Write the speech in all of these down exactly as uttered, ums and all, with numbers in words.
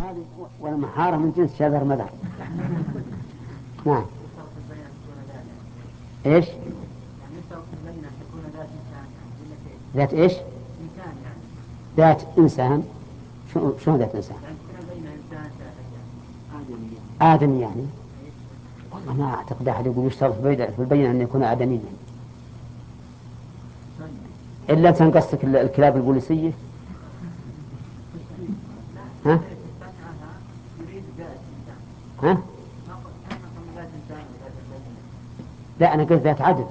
هذه والمحارة من جنس شذر مذر. نعم. ايش؟ ذات ايش؟ ذات انسان. شو شو ذات انسان؟ آدمي يعني. والله ما أعتقد أحد يقول يشترط في البينة أن يكون آدميا إلا تنقصك الكلاب البوليسية. ها؟ ها؟ لا، أنا قلت ذات عدل،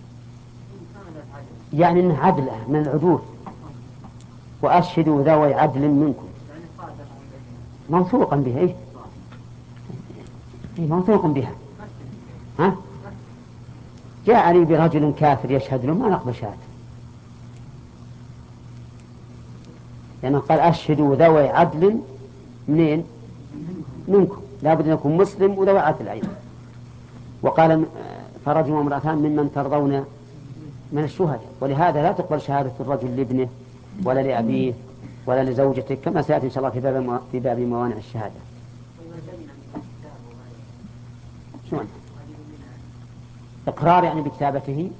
يعني إنه عدل من العدول. وأشهدوا ذوي عدل منكم، موثوقا بها. إيه؟ إيه موثوق بها. ها؟ جاء لي برجل كافر يشهد له، ما نقبل شهادة، لأنه يعني قال أشهدوا ذوي عدل منين؟ منكم، لا بد أن يكون مسلم وذوي عدل أيضا. وقال فرجل وامرأتان ممن ترضون من الشهداء، ولهذا لا تقبل شهادة الرجل لابنه ولا لأبيه ولا لزوجته، كما سيأتي إن شاء الله في باب في باب موانع الشهادة. شلون؟ إقرار يعني بكتابته،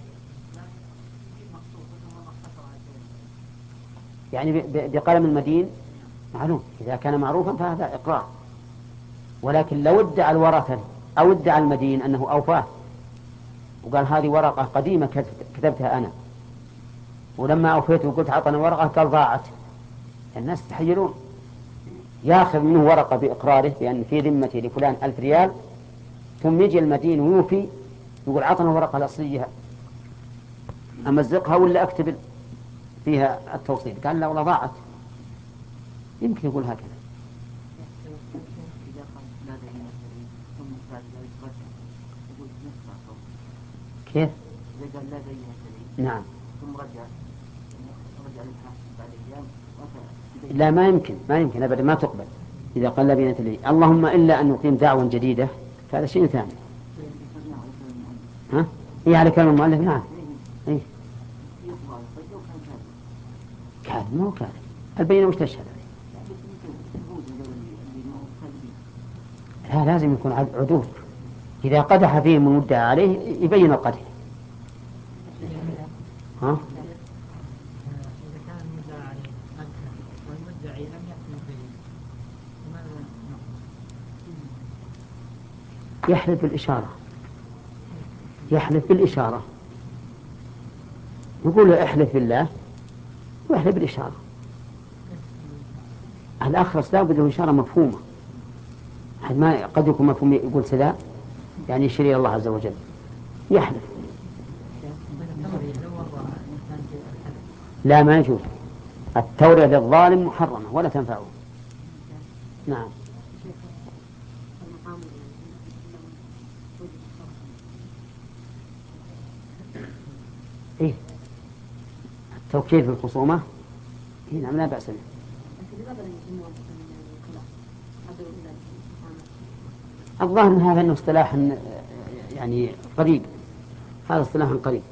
يعني بقلم المدين معلوم، إذا كان معروفا فهذا إقرار. ولكن لو ادعى الورثة أو ادعى المدين أنه أوفاه وقال هذه ورقة قديمة كتبتها أنا، ولما أوفيت وقلت عطنا ورقة قال ضاعت، الناس تحيلون. ياخذ منه ورقة بإقراره بأن في ذمتي لفلان ألف ريال، ثم يجي المدين ويوفي يقول عطنا ورقة الأصلية أمزقها ولا أكتب فيها التوصيل، قال لا والله ضاعت. يمكن يقول هكذا. كيف؟ نعم. لا، ما يمكن ما يمكن أبدا، ما تقبل إذا قال لا بينة لي، اللهم إلا أن نقيم دعوة جديدة، فهذا شيء ثاني. ها؟ إيه على كلام المؤلف. نعم. إيه؟ كاذب مو كاذب، البينة وش تشهد؟ لا، لازم يكون عدول. إذا قدح فيه من مدعى عليه يبين القدح. ها؟ يحلف بالإشارة، يحلف بالإشارة، يقول له احلف بالله ويحلف بالإشارة. الأخرس لا بد له إشارة مفهومة، ما قد يكون مفهوم يقول سلا يعني يشير إلى الله عز وجل، يحلف. لا، ما يجوز. التورية للظالم محرمة ولا تنفعه. نعم. إيه؟ التوكيل في الخصومة هنا لا بأس به. الظاهر من هذا أنه اصطلاح يعني قريب، هذا اصطلاح قريب.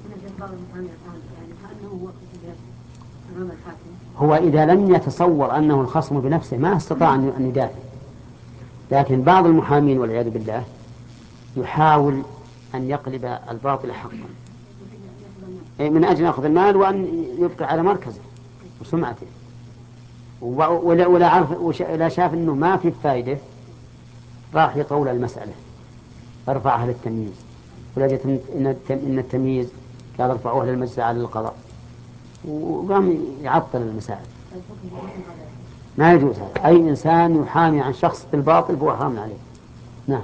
هو إذا لم يتصور أنه الخصم بنفسه ما استطاع أن يدافع، لكن بعض المحامين والعياذ بالله يحاول أن يقلب الباطل حقا من أجل أخذ المال وأن يبقى على مركزه وسمعته، ولا ولا عارف ولا شاف إنه ما في فائدة، راح يطول المسألة، ارفعها للتمييز، ولجت إن التمييز قال ارفعوها للمجلس على القضاء، وقام يعطل المسائل. ما يجوز هذا. أي إنسان يحامي عن شخص بالباطل هو حرام عليه. نعم.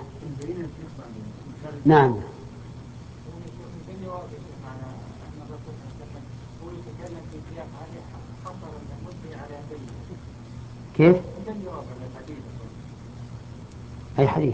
نعم. كيف؟ أي حديث؟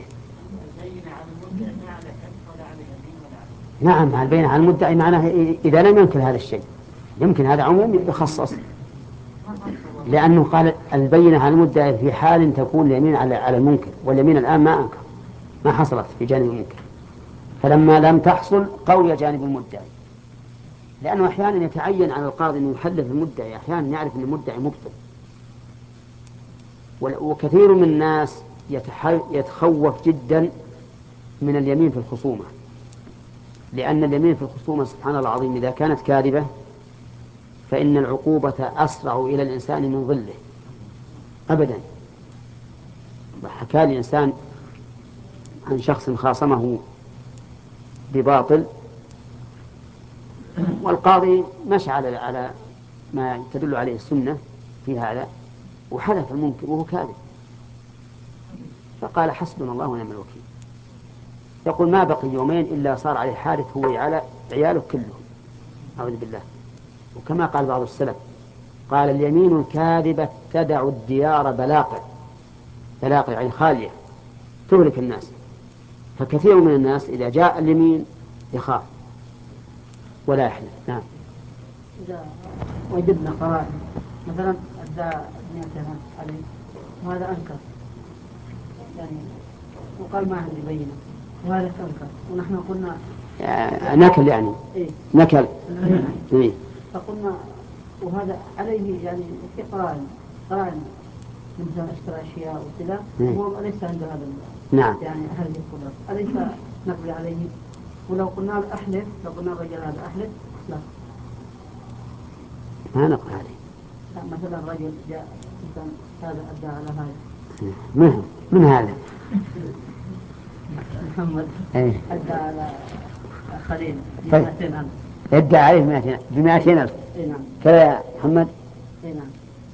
نعم، البينة على المدعي معناه إذا لم يمكن هذا الشيء، يمكن هذا عموم يخصص، لأنه قال البينة على المدعي في حال تكون اليمين على المنكر، واليمين الآن ما أنكر، ما حصلت في جانب المنكر، فلما لم تحصل قوي جانب المدعي، لأنه أحيانا يتعين على القاضي أن يحلف المدعي، أحيانا يعرف أن المدعي مبطل. وكثير من الناس يتخوف جدا من اليمين في الخصومة، لأن اليمين في الخصومة سبحان الله العظيم إذا كانت كاذبة فإن العقوبة أسرع إلى الإنسان من ظله أبدا. حكى لي إنسان عن شخص خاصمه بباطل، والقاضي مشى على على ما تدل عليه السنة في هذا وحلف المنكر وهو كاذب، فقال حسبنا الله ونعم الوكيل. يقول ما بقي يومين إلا صار عليه حادث هو على عياله كلهم، أعوذ بالله. وكما قال بعض السلف قال اليمين الكاذبة تدع الديار بلاقع، بلاقع يعني خالية تهلك الناس. فكثير من الناس إذا جاء اليمين يخاف ولا يحلف. نعم. إذا وجدنا قرائن مثلا أدى مئة عليه وهذا أنكر يعني وقال ما عندي بينة وهذا أنكر ونحن قلنا نكل يعني إيه؟ نكل إيه؟ فقلنا وهذا عليه يعني في قرائن قرائن مثلا اشترى أشياء وكذا وهو ليس عنده هذا نعم يعني هذه القدرة أليس نقضي عليه؟ ولو قلنا له أحلف لو قلنا الرجل هذا أحلف لا ما نقضي عليه. مثلا رجل جاء مثلا هذا أدى على هذا من من هذا محمد ايه أدى على خليل طيب. بمئتين ألف ادى عليه بمئتين بمئتين ألف اي نعم كذا يا محمد. اي نعم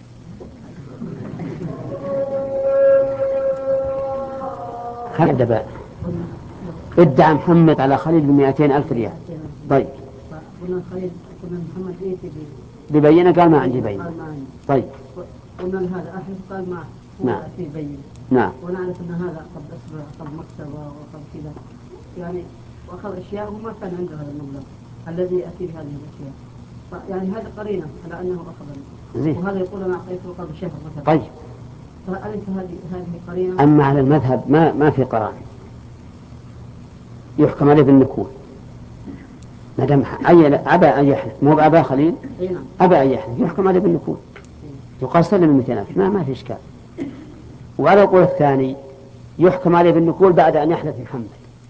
خلد بقى ادعى محمد على خليل بمئتين ألف ريال. طيب قلنا خليل قلنا محمد ايه ببينة قال ما عندي بينة. قال ما عندي. طيب قلنا هذا أحلف قال ما نعم في بينة. نعم ونعرف أن هذا قد أسبق قد مكتب وقد كذا يعني وأخذ أشياء وما كان عنده هذا المبلغ الذي يأتي بهذه الأشياء. يعني هذا قرينة على أنه أخذ وهذا يقول أنا أعطيته قبل شهر مثلا. طيب فأليس هذه هذه قرينة؟ أما على المذهب ما ما في قرار يحكم عليه بالنكول ما دام أي أبى أن يحلف مو أبا خليل أبى أن يحلف يحكم عليه بالنكول يقال سلم مئتين ألف ما ما في إشكال. وعلى القول الثاني يحكم عليه بالنكول بعد أن يحلف محمد.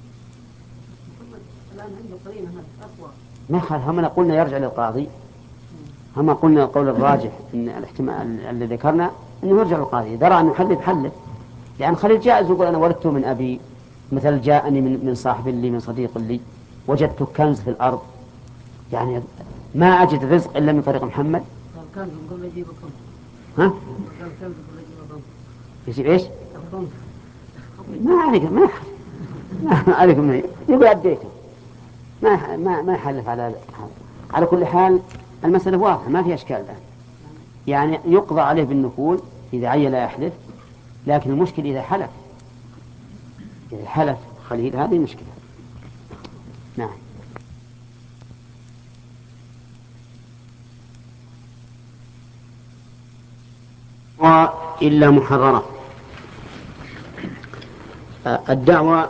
الآن عنده قرينة هذا أقوى. ما خالف هم قلنا يرجع للقاضي هم قلنا القول الراجح إن الاحتمال الذي ذكرنا إنه يرجع للقاضي درى أن يحلف حلف لأن خليل جائز يقول أنا ولدته من أبي مثل جاءني من من صاحب لي من صديق لي وجدت كنز في الأرض يعني ما أجد رزق إلا من طريق محمد. كان يقول يجيب الخمس. ها؟ كان كان يقول يجيب الخمس. يجيب إيش؟ الخمس. ما عليك ما ما عليك من يقول أديته ما ما ما يحلف على هذا. على كل حال المسألة واضحة ما في أشكال الآن يعني يقضى عليه بالنكول إذا عيل يحلف لكن المشكلة إذا حلف إذا حلف خليل هذه مشكلة. نعم. وإلا محررة. الدعوة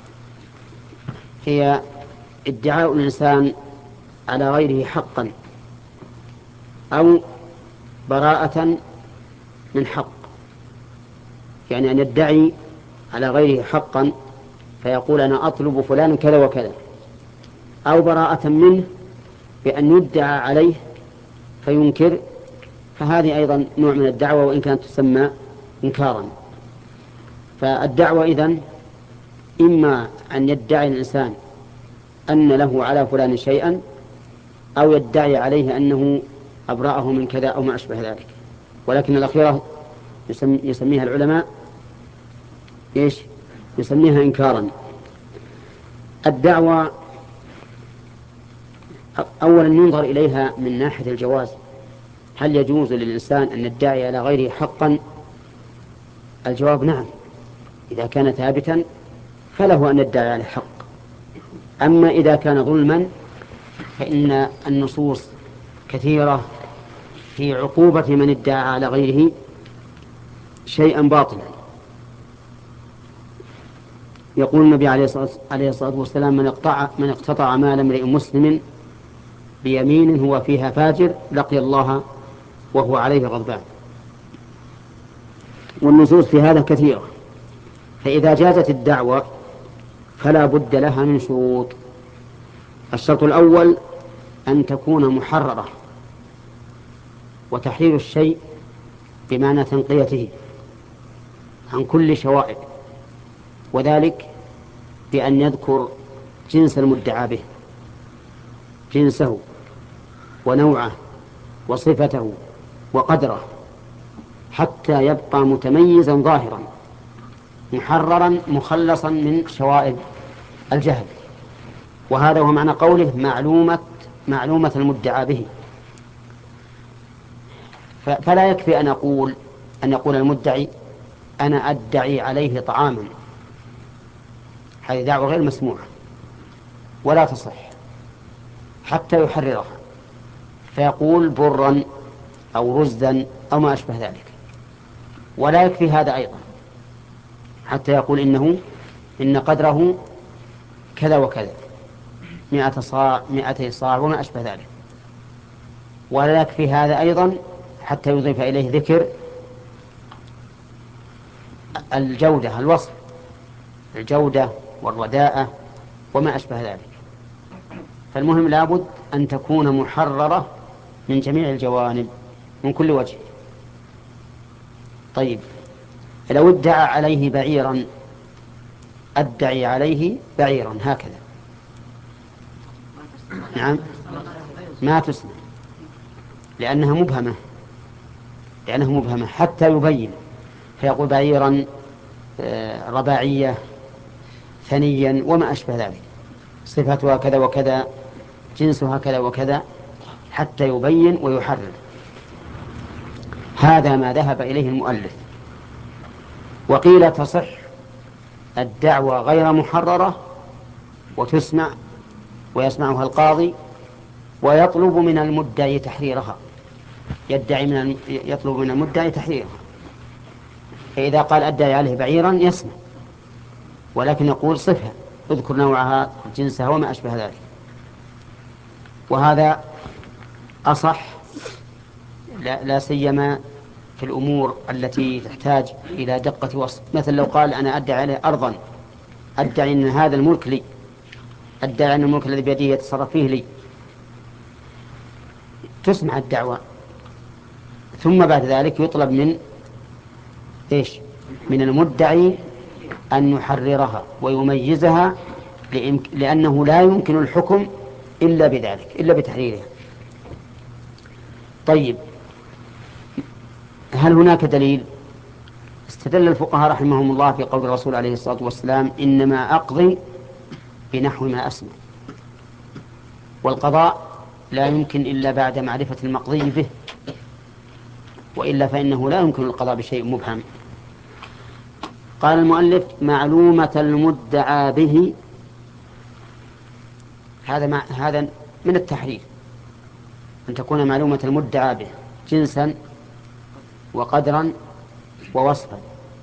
هي ادعاء الإنسان على غيره حقا أو براءة من حق يعني أن يدعي على غيره حقا فيقول أنا أطلب فلان كذا وكذا أو براءة منه بأن يدعى عليه فينكر فهذه أيضا نوع من الدعوة وإن كانت تسمى إنكارا. فالدعوة إذن إما أن يدعي الإنسان أن له على فلان شيئا أو يدعي عليه أنه أبرأه من كذا أو ما أشبه ذلك ولكن الأخيرة يسميها العلماء إيش؟ يسميها إنكارا. الدعوة أولا ينظر إليها من ناحية الجواز هل يجوز للإنسان أن يدعي على غيره حقا؟ الجواب نعم إذا كان ثابتا فله أن يدعي على حق. أما إذا كان ظلما فإن النصوص كثيرة في عقوبة من ادعى على غيره شيئا باطلا. يقول النبي عليه الصلاة والسلام من اقطع, من اقتطع مال امرئ مسلم بيمين هو فيها فاجر لقي الله وهو عليه غضبان. والنصوص في هذا كثيرة. فإذا جازت الدعوة فلا بد لها من شروط. الشرط الأول أن تكون محررة، وتحرير الشيء بمعنى تنقيته عن كل شوائب، وذلك بأن يذكر جنس المدعى به، جنسه ونوعه وصفته وقدره، حتى يبقى متميزا ظاهرا محررا مخلصا من شوائب الجهل. وهذا هو معنى قوله معلومة معلومة المدعى به. فلا يكفي أن أقول أن يقول المدعي أنا أدعي عليه طعاما، هذه دعوة غير مسموعة ولا تصح حتى يحررها، فيقول برا أو رزدا أو ما أشبه ذلك. ولا يكفي هذا أيضا حتى يقول إنه إن قدره كذا وكذا، مئة صاع مئتي صاع وما أشبه ذلك. ولا يكفي هذا أيضا حتى يضيف إليه ذكر الجودة، الوصف، الجودة والرداءة وما أشبه ذلك. فالمهم لابد أن تكون محررة من جميع الجوانب من كل وجه. طيب، لو ادعى عليه بعيرا، أدعي عليه بعيرا هكذا، نعم، ما تسمع، لأنها مبهمة لأنها مبهمة حتى يبين، فيقول بعيرا رباعية ثنيا وما أشبه ذلك، صفتها كذا وكذا، جنسها كذا وكذا، حتى يبين ويحرر. هذا ما ذهب إليه المؤلف. وقيل تصح الدعوة غير محررة وتسمع ويسمعها القاضي ويطلب من المدعي تحريرها، يدعي من الم... يطلب من المدعي تحريرها. فإذا قال أدعي عليه بعيرا يسمع، ولكن يقول صفها، اذكر نوعها جنسها وما أشبه ذلك. وهذا أصح، لا, لا سيما في الأمور التي تحتاج إلى دقة وصف. مثل لو قال أنا أدعي عليه أرضا، أدعي أن هذا الملك لي، أدعي أن الملك الذي بيده يتصرف فيه لي، تسمع الدعوة، ثم بعد ذلك يطلب من إيش؟ من المدعي أن يحررها ويميزها، لأنه لا يمكن الحكم إلا بذلك، إلا بتحريرها. طيب، هل هناك دليل؟ استدل الفقهاء رحمهم الله في قول الرسول عليه الصلاة والسلام إنما أقضي بنحو ما أسمع. والقضاء لا يمكن إلا بعد معرفة المقضي به، وإلا فإنه لا يمكن القضاء بشيء مبهم. قال المؤلف معلومة المدعى به، هذا مع هذا من التحرير، أن تكون معلومة المدعى به جنسا وقدرا ووصفا.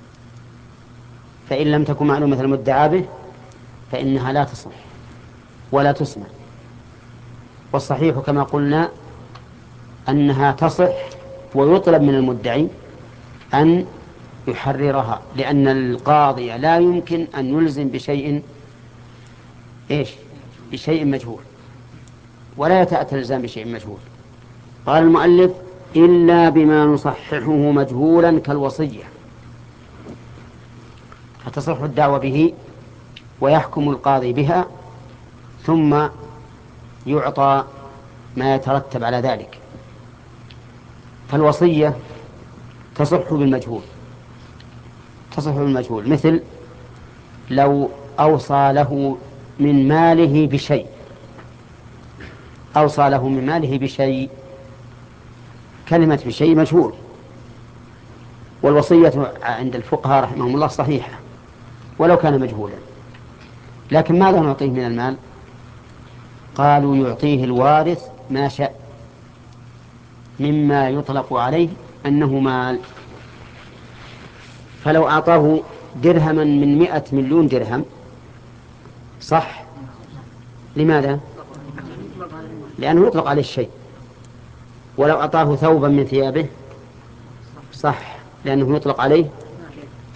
فإن لم تكن معلومة المدعى به فإنها لا تصح ولا تسمع. والصحيح كما قلنا أنها تصح، ويطلب من المدعي أن يحررها، لأن القاضي لا يمكن أن يلزم بشيء إيش؟ بشيء مجهول، ولا يتأتى الإلزام بشيء مجهول. قال المؤلف إلا بما نصححه مجهولا كالوصية، فتصح الدعوة به ويحكم القاضي بها، ثم يعطى ما يترتب على ذلك. فالوصية تصح بالمجهول، تصح بالمجهول، مثل لو أوصى له من ماله بشيء، أوصى له من ماله بشيء، كلمة بشيء مجهول. والوصية عند الفقهاء رحمهم الله صحيحة ولو كان مجهولا. لكن ماذا نعطيه من المال؟ قالوا يعطيه الوارث ما شاء مما يطلق عليه أنه مال. فلو أعطاه درهما من مئة مليون درهم صح. لماذا؟ لأنه يطلق عليه الشيء. ولو أعطاه ثوبا من ثيابه صح، لأنه يطلق عليه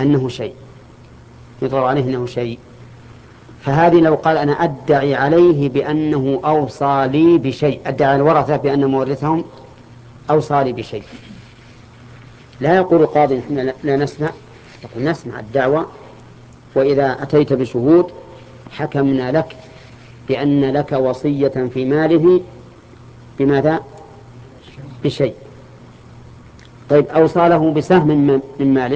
أنه شيء، يطلق عليه أنه شيء. فهذه لو قال أنا أدعي عليه بأنه أوصى لي بشيء، أدعي الورثة بأن مورثهم أوصى لي بشيء، لا يقول قاضي نحن لا نسمع، يقول نسمع الدعوة، وإذا أتيت بشهود حكمنا لك بأن لك وصية في ماله بماذا؟ بشيء. طيب أوصى له بسهم من ماله،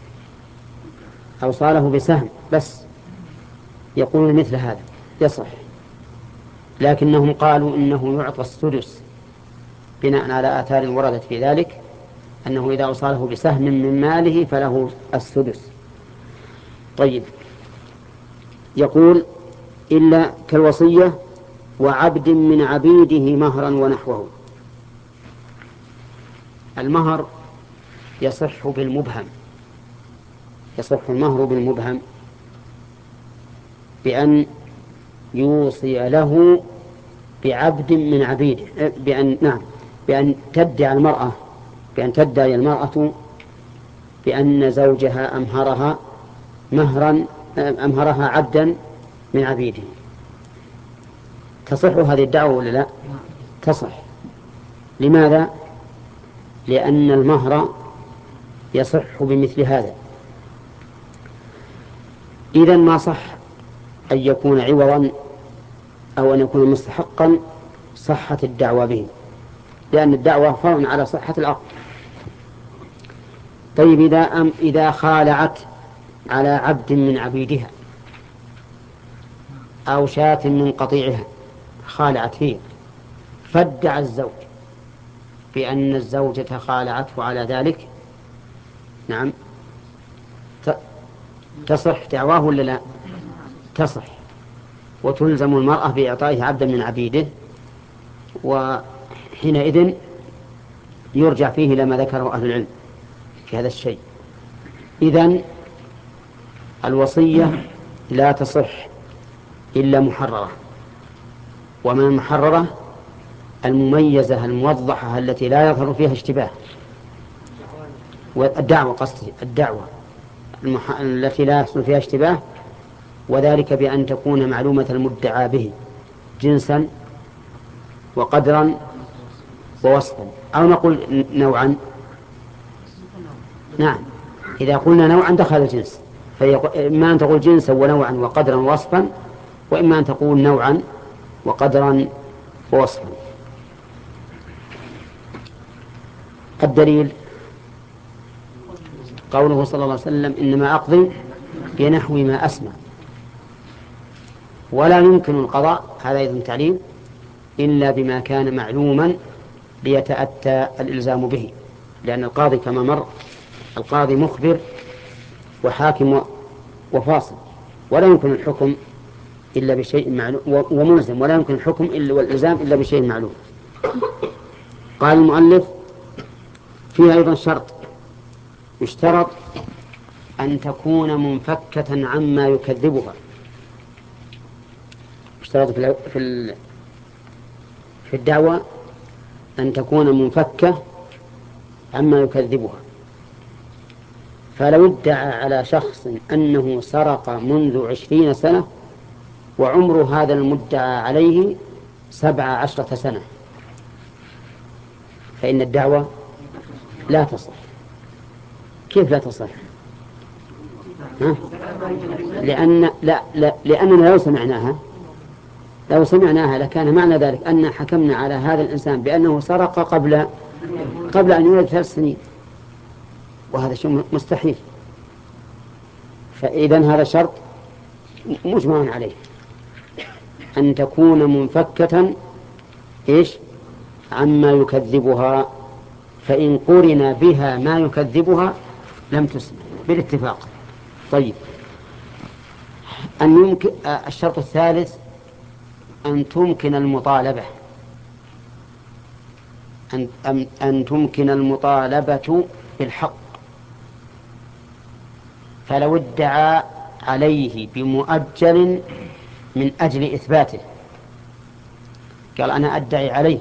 أوصى له بسهم بس، يقول مثل هذا يصح، لكنهم قالوا إنه يعطى السدس بناء على آثار وردت في ذلك، أنه إذا أوصى له بسهم من ماله فله السدس. طيب يقول إلا كالوصية وعبد من عبيده مهرا ونحوه. المهر يصح بالمبهم، يصح المهر بالمبهم بأن يوصي له بعبد من عبيده، بأن نعم بأن تدعي المرأة بأن تدعي المرأة بأن زوجها أمهرها مهرا أمهرها عبدا من عبيده. تصح هذه الدعوة ولا لا؟ تصح. لماذا؟ لأن المهر يصح بمثل هذا. إذن ما صح أن يكون عوضا أو أن يكون مستحقا صحة الدعوة به، لأن الدعوة فرع على صحة العقد. طيب إذا, أم إذا خالعت على عبد من عبيدها أو شاة من قطيعها، خالعت هي فادعى الزوج بأن الزوجة خالعته على ذلك، نعم تصح دعواه ولا لا؟ تصح، وتلزم المرأة بإعطائه عبدا من عبيده، وحينئذ يرجع فيه لما ذكره أهل العلم في هذا الشيء. إذن الوصية لا تصح إلا محررة، ومن المحررة المميزة الموضحة التي لا يظهر فيها اشتباه، والدعوة قصدي الدعوة المح... التي لا يحصل فيها اشتباه، وذلك بأن تكون معلومة المدعى به جنسا وقدرا ووصفا، أو نقول نوعا. نعم إذا قلنا نوعا دخل الجنس، فإما أن تقول جنسا ونوعا وقدرا ووصفا، وإما أن تقول نوعا وقدرا ووصفا. الدليل قوله صلى الله عليه وسلم إنما أقضي بنحو ما أسمع، ولا يمكن القضاء، هذا أيضا تعليل، إلا بما كان معلوما ليتأتى الإلزام به، لأن القاضي كما مر القاضي مخبر وحاكم وفاصل، ولا يمكن الحكم إلا بشيء معلوم، وملزم، ولا يمكن الحكم إلا والإلزام إلا بشيء معلوم. قال المؤلف فيها أيضا شرط، يشترط أن تكون منفكة عما يكذبها. يشترط في في الدعوة أن تكون منفكة عما يكذبها. فلو ادعى على شخص أنه سرق منذ عشرين سنة وعمر هذا المدعى عليه سبع عشرة سنة، فإن الدعوة لا تصح. كيف لا تصح؟ ها؟ لأن لا لا لأننا لو سمعناها لو سمعناها لكان معنى ذلك أن حكمنا على هذا الإنسان بأنه سرق قبل قبل أن يولد ثلاث سنين، وهذا شيء مستحيل. فإذن هذا شرط مجمع عليه، أن تكون منفكة إيش عما يكذبها، فإن قرن بها ما يكذبها لم تسمع بالاتفاق. طيب أن يمكن الشرط الثالث أن تمكن المطالبة أن, أن, أن تمكن المطالبة بالحق. فلو ادعى عليه بمؤجل من أجل إثباته، قال أنا أدعي عليه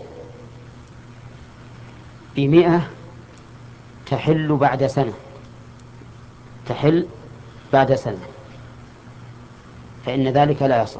بمئة تحل بعد سنة، تحل بعد سنة، فإن ذلك لا يصح.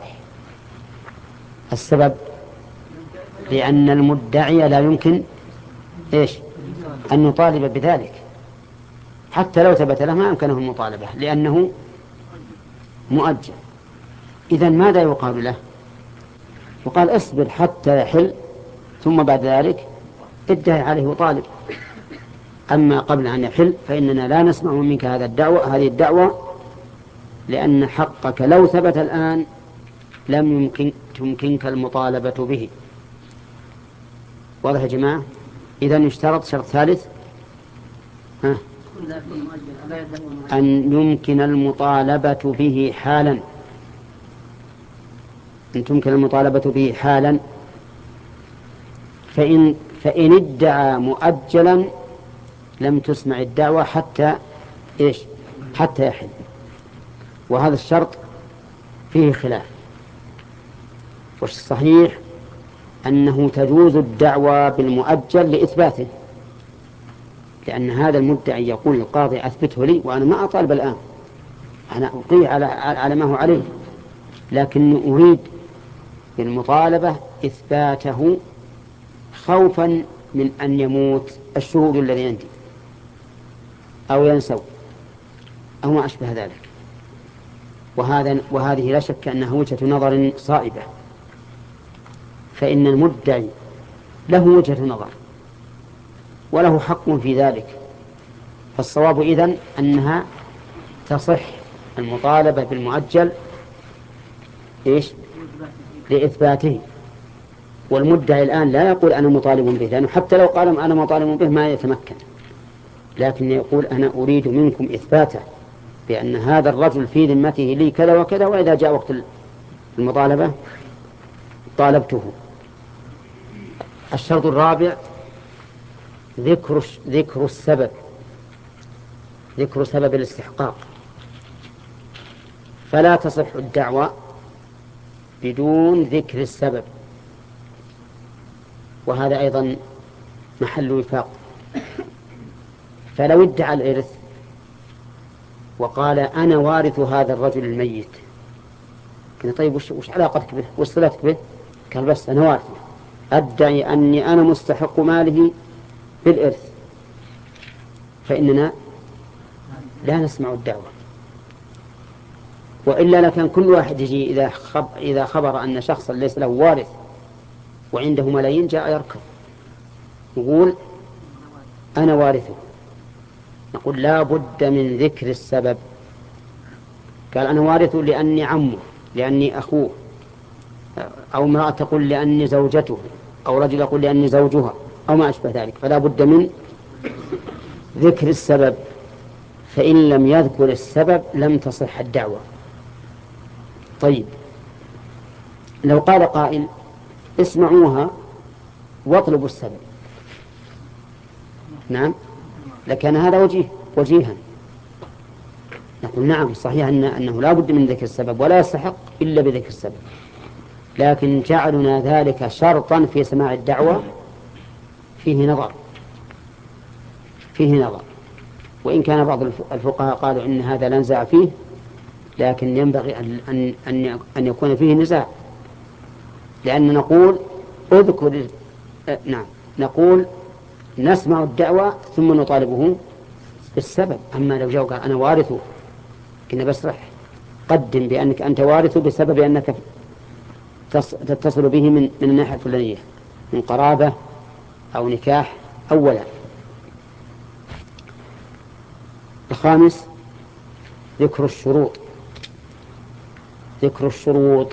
السبب لأن المدعي لا يمكن إيش أن يطالب بذلك، حتى لو ثبت له ما يمكنه المطالبة لأنه مؤجل. إذن ماذا يقال له؟ وقال اصبر حتى يحل ثم بعد ذلك ادعي عليه وطالب. أما قبل أن يحل فإننا لا نسمع منك هذا الدعوة هذه الدعوة، لأن حقك لو ثبت الآن لم يمكن تمكنك المطالبة به. واضح يا جماعة؟ إذن يشترط شرط ثالث ها؟ أن يمكن المطالبة به حالا، أن تمكن المطالبة به حالا. فإن, فإن ادعى مؤجلا لم تسمع الدعوة حتى إيش حتى يحل. وهذا الشرط فيه خلاف، والصحيح أنه تجوز الدعوة بالمؤجل لإثباته، لأن هذا المدعي يقول القاضي أثبته لي وأنا ما أطالب الآن، أنا أقيه على على ما هو عليه، لكن أريد بالمطالبة إثباته خوفا من أن يموت الشهود الذي عندي أو ينسوا أو ما أشبه ذلك. وهذا وهذه لا شك أنها وجهة نظر صائبة، فإن المدعي له وجهة نظر وله حق في ذلك. فالصواب إذن أنها تصح المطالبة بالمؤجل إيش لإثباته. والمدعي الآن لا يقول أنا مطالب به، لأنه حتى لو قال أنا مطالب به ما يتمكن، لكن يقول أنا أريد منكم إثباته بأن هذا الرجل في ذمته لي كذا وكذا، وإذا جاء وقت المطالبة طالبته. الشرط الرابع ذكر ذكر السبب، ذكر سبب الاستحقاق. فلا تصح الدعوة بدون ذكر السبب، وهذا أيضا محل وفاق. فلو ادعى الإرث وقال أنا وارث هذا الرجل الميت، قلنا طيب وش, وش علاقتك به وش صلتك به؟ قال بس أنا وارث، أدعي أني أنا مستحق ماله بالإرث، فإننا لا نسمع الدعوة. وإلا لكان كل واحد يجي إذا خبر, إذا خبر أن شخصا ليس له وارث وعنده ملايين جاء يركض يقول أنا وارثه، نقول لا بد من ذكر السبب. قال أنا وارثه لأني عمه، لأني أخوه، أو امرأة تقول لأني زوجته، أو رجل يقول لأني زوجها، أو ما أشبه ذلك. فلا بد من ذكر السبب، فإن لم يذكر السبب لم تصح الدعوة. طيب لو قال قائل اسمعوها واطلبوا السبب، نعم لكان هذا وجيه وجيها. نقول نعم صحيح إن أنه لا بد من ذكر السبب ولا يستحق إلا بذكر السبب، لكن جعلنا ذلك شرطا في سماع الدعوة فيه نظر فيه نظر وإن كان بعض الفقهاء قالوا إن هذا لا نزاع فيه، لكن ينبغي أن, أن, أن يكون فيه نزاع، لأن نقول اذكر نعم نقول نسمع الدعوة ثم نطالبه بالسبب. أما لو جاء قال أنا وارثه، كنا بسرح قدم بأنك أنت وارثه بسبب أنك تتصل به من, من الناحية الفلانية من قرابة أو نكاح أولا. الخامس ذكر الشروط، ذكر الشروط.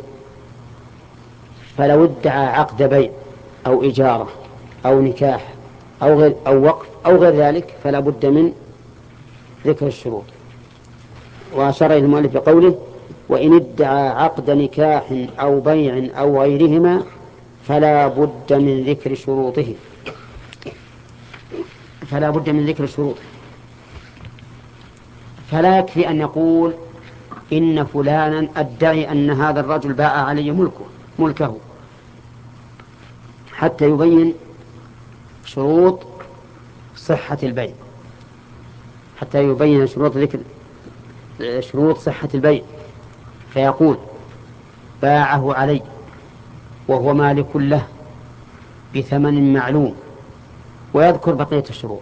فلو ادعى عقد بيع أو إجارة أو نكاح أو غير أو وقف أو غير ذلك فلا بد من ذكر الشروط. وأشار إلى المؤلف بقوله وإن ادعى عقد نكاح أو بيع أو غيرهما فلا بد من ذكر شروطه، فلا بد من ذكر الشروط. فلا يكفي أن يقول إن فلانا أدعي أن هذا الرجل باع علي ملكه ملكه حتى يبين شروط صحة البيع، حتى يبين شروط ذكر شروط صحة البيع، فيقول باعه علي وهو مالك له بثمن معلوم، ويذكر بقية الشروط.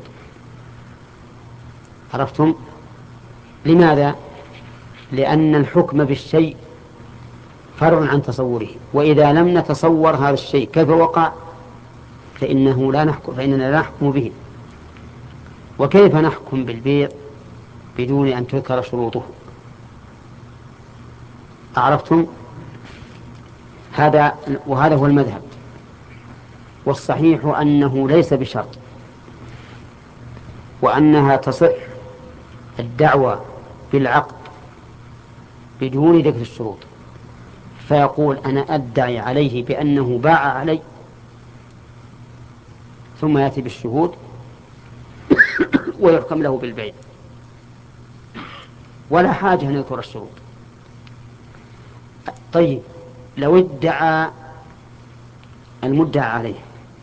عرفتم؟ لماذا؟ لأن الحكم بالشيء فرع عن تصوره، وإذا لم نتصور هذا الشيء كيف وقع فإنه لا نحكم فإننا لا نحكم به. وكيف نحكم بالبيع بدون أن تذكر شروطه؟ عرفتم؟ هذا وهذا هو المذهب، والصحيح أنه ليس بشرط، وأنها تصح الدعوة بالعقد بدون ذكر الشروط. فيقول أنا أدعي عليه بأنه باع علي، ثم يأتي بالشهود ويحكم له بالبيع، ولا حاجة أن يذكر الشروط. طيب لو ادعى المدعى عليه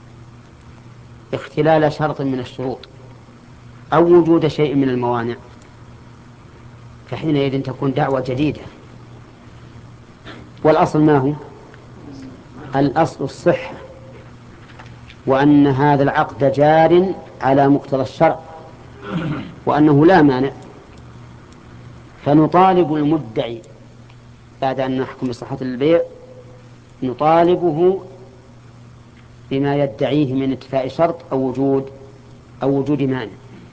اختلال شرط من الشروط أو وجود شيء من الموانع، فحينئذ تكون دعوة جديدة. والأصل ما هو؟ الأصل الصحة، وأن هذا العقد جار على مقتضى الشرع، وأنه لا مانع. فنطالب المدعي بعد أن نحكم بصحة البيع، نطالبه بما يدعيه من انتفاء شرط أو وجود أو وجود مانع.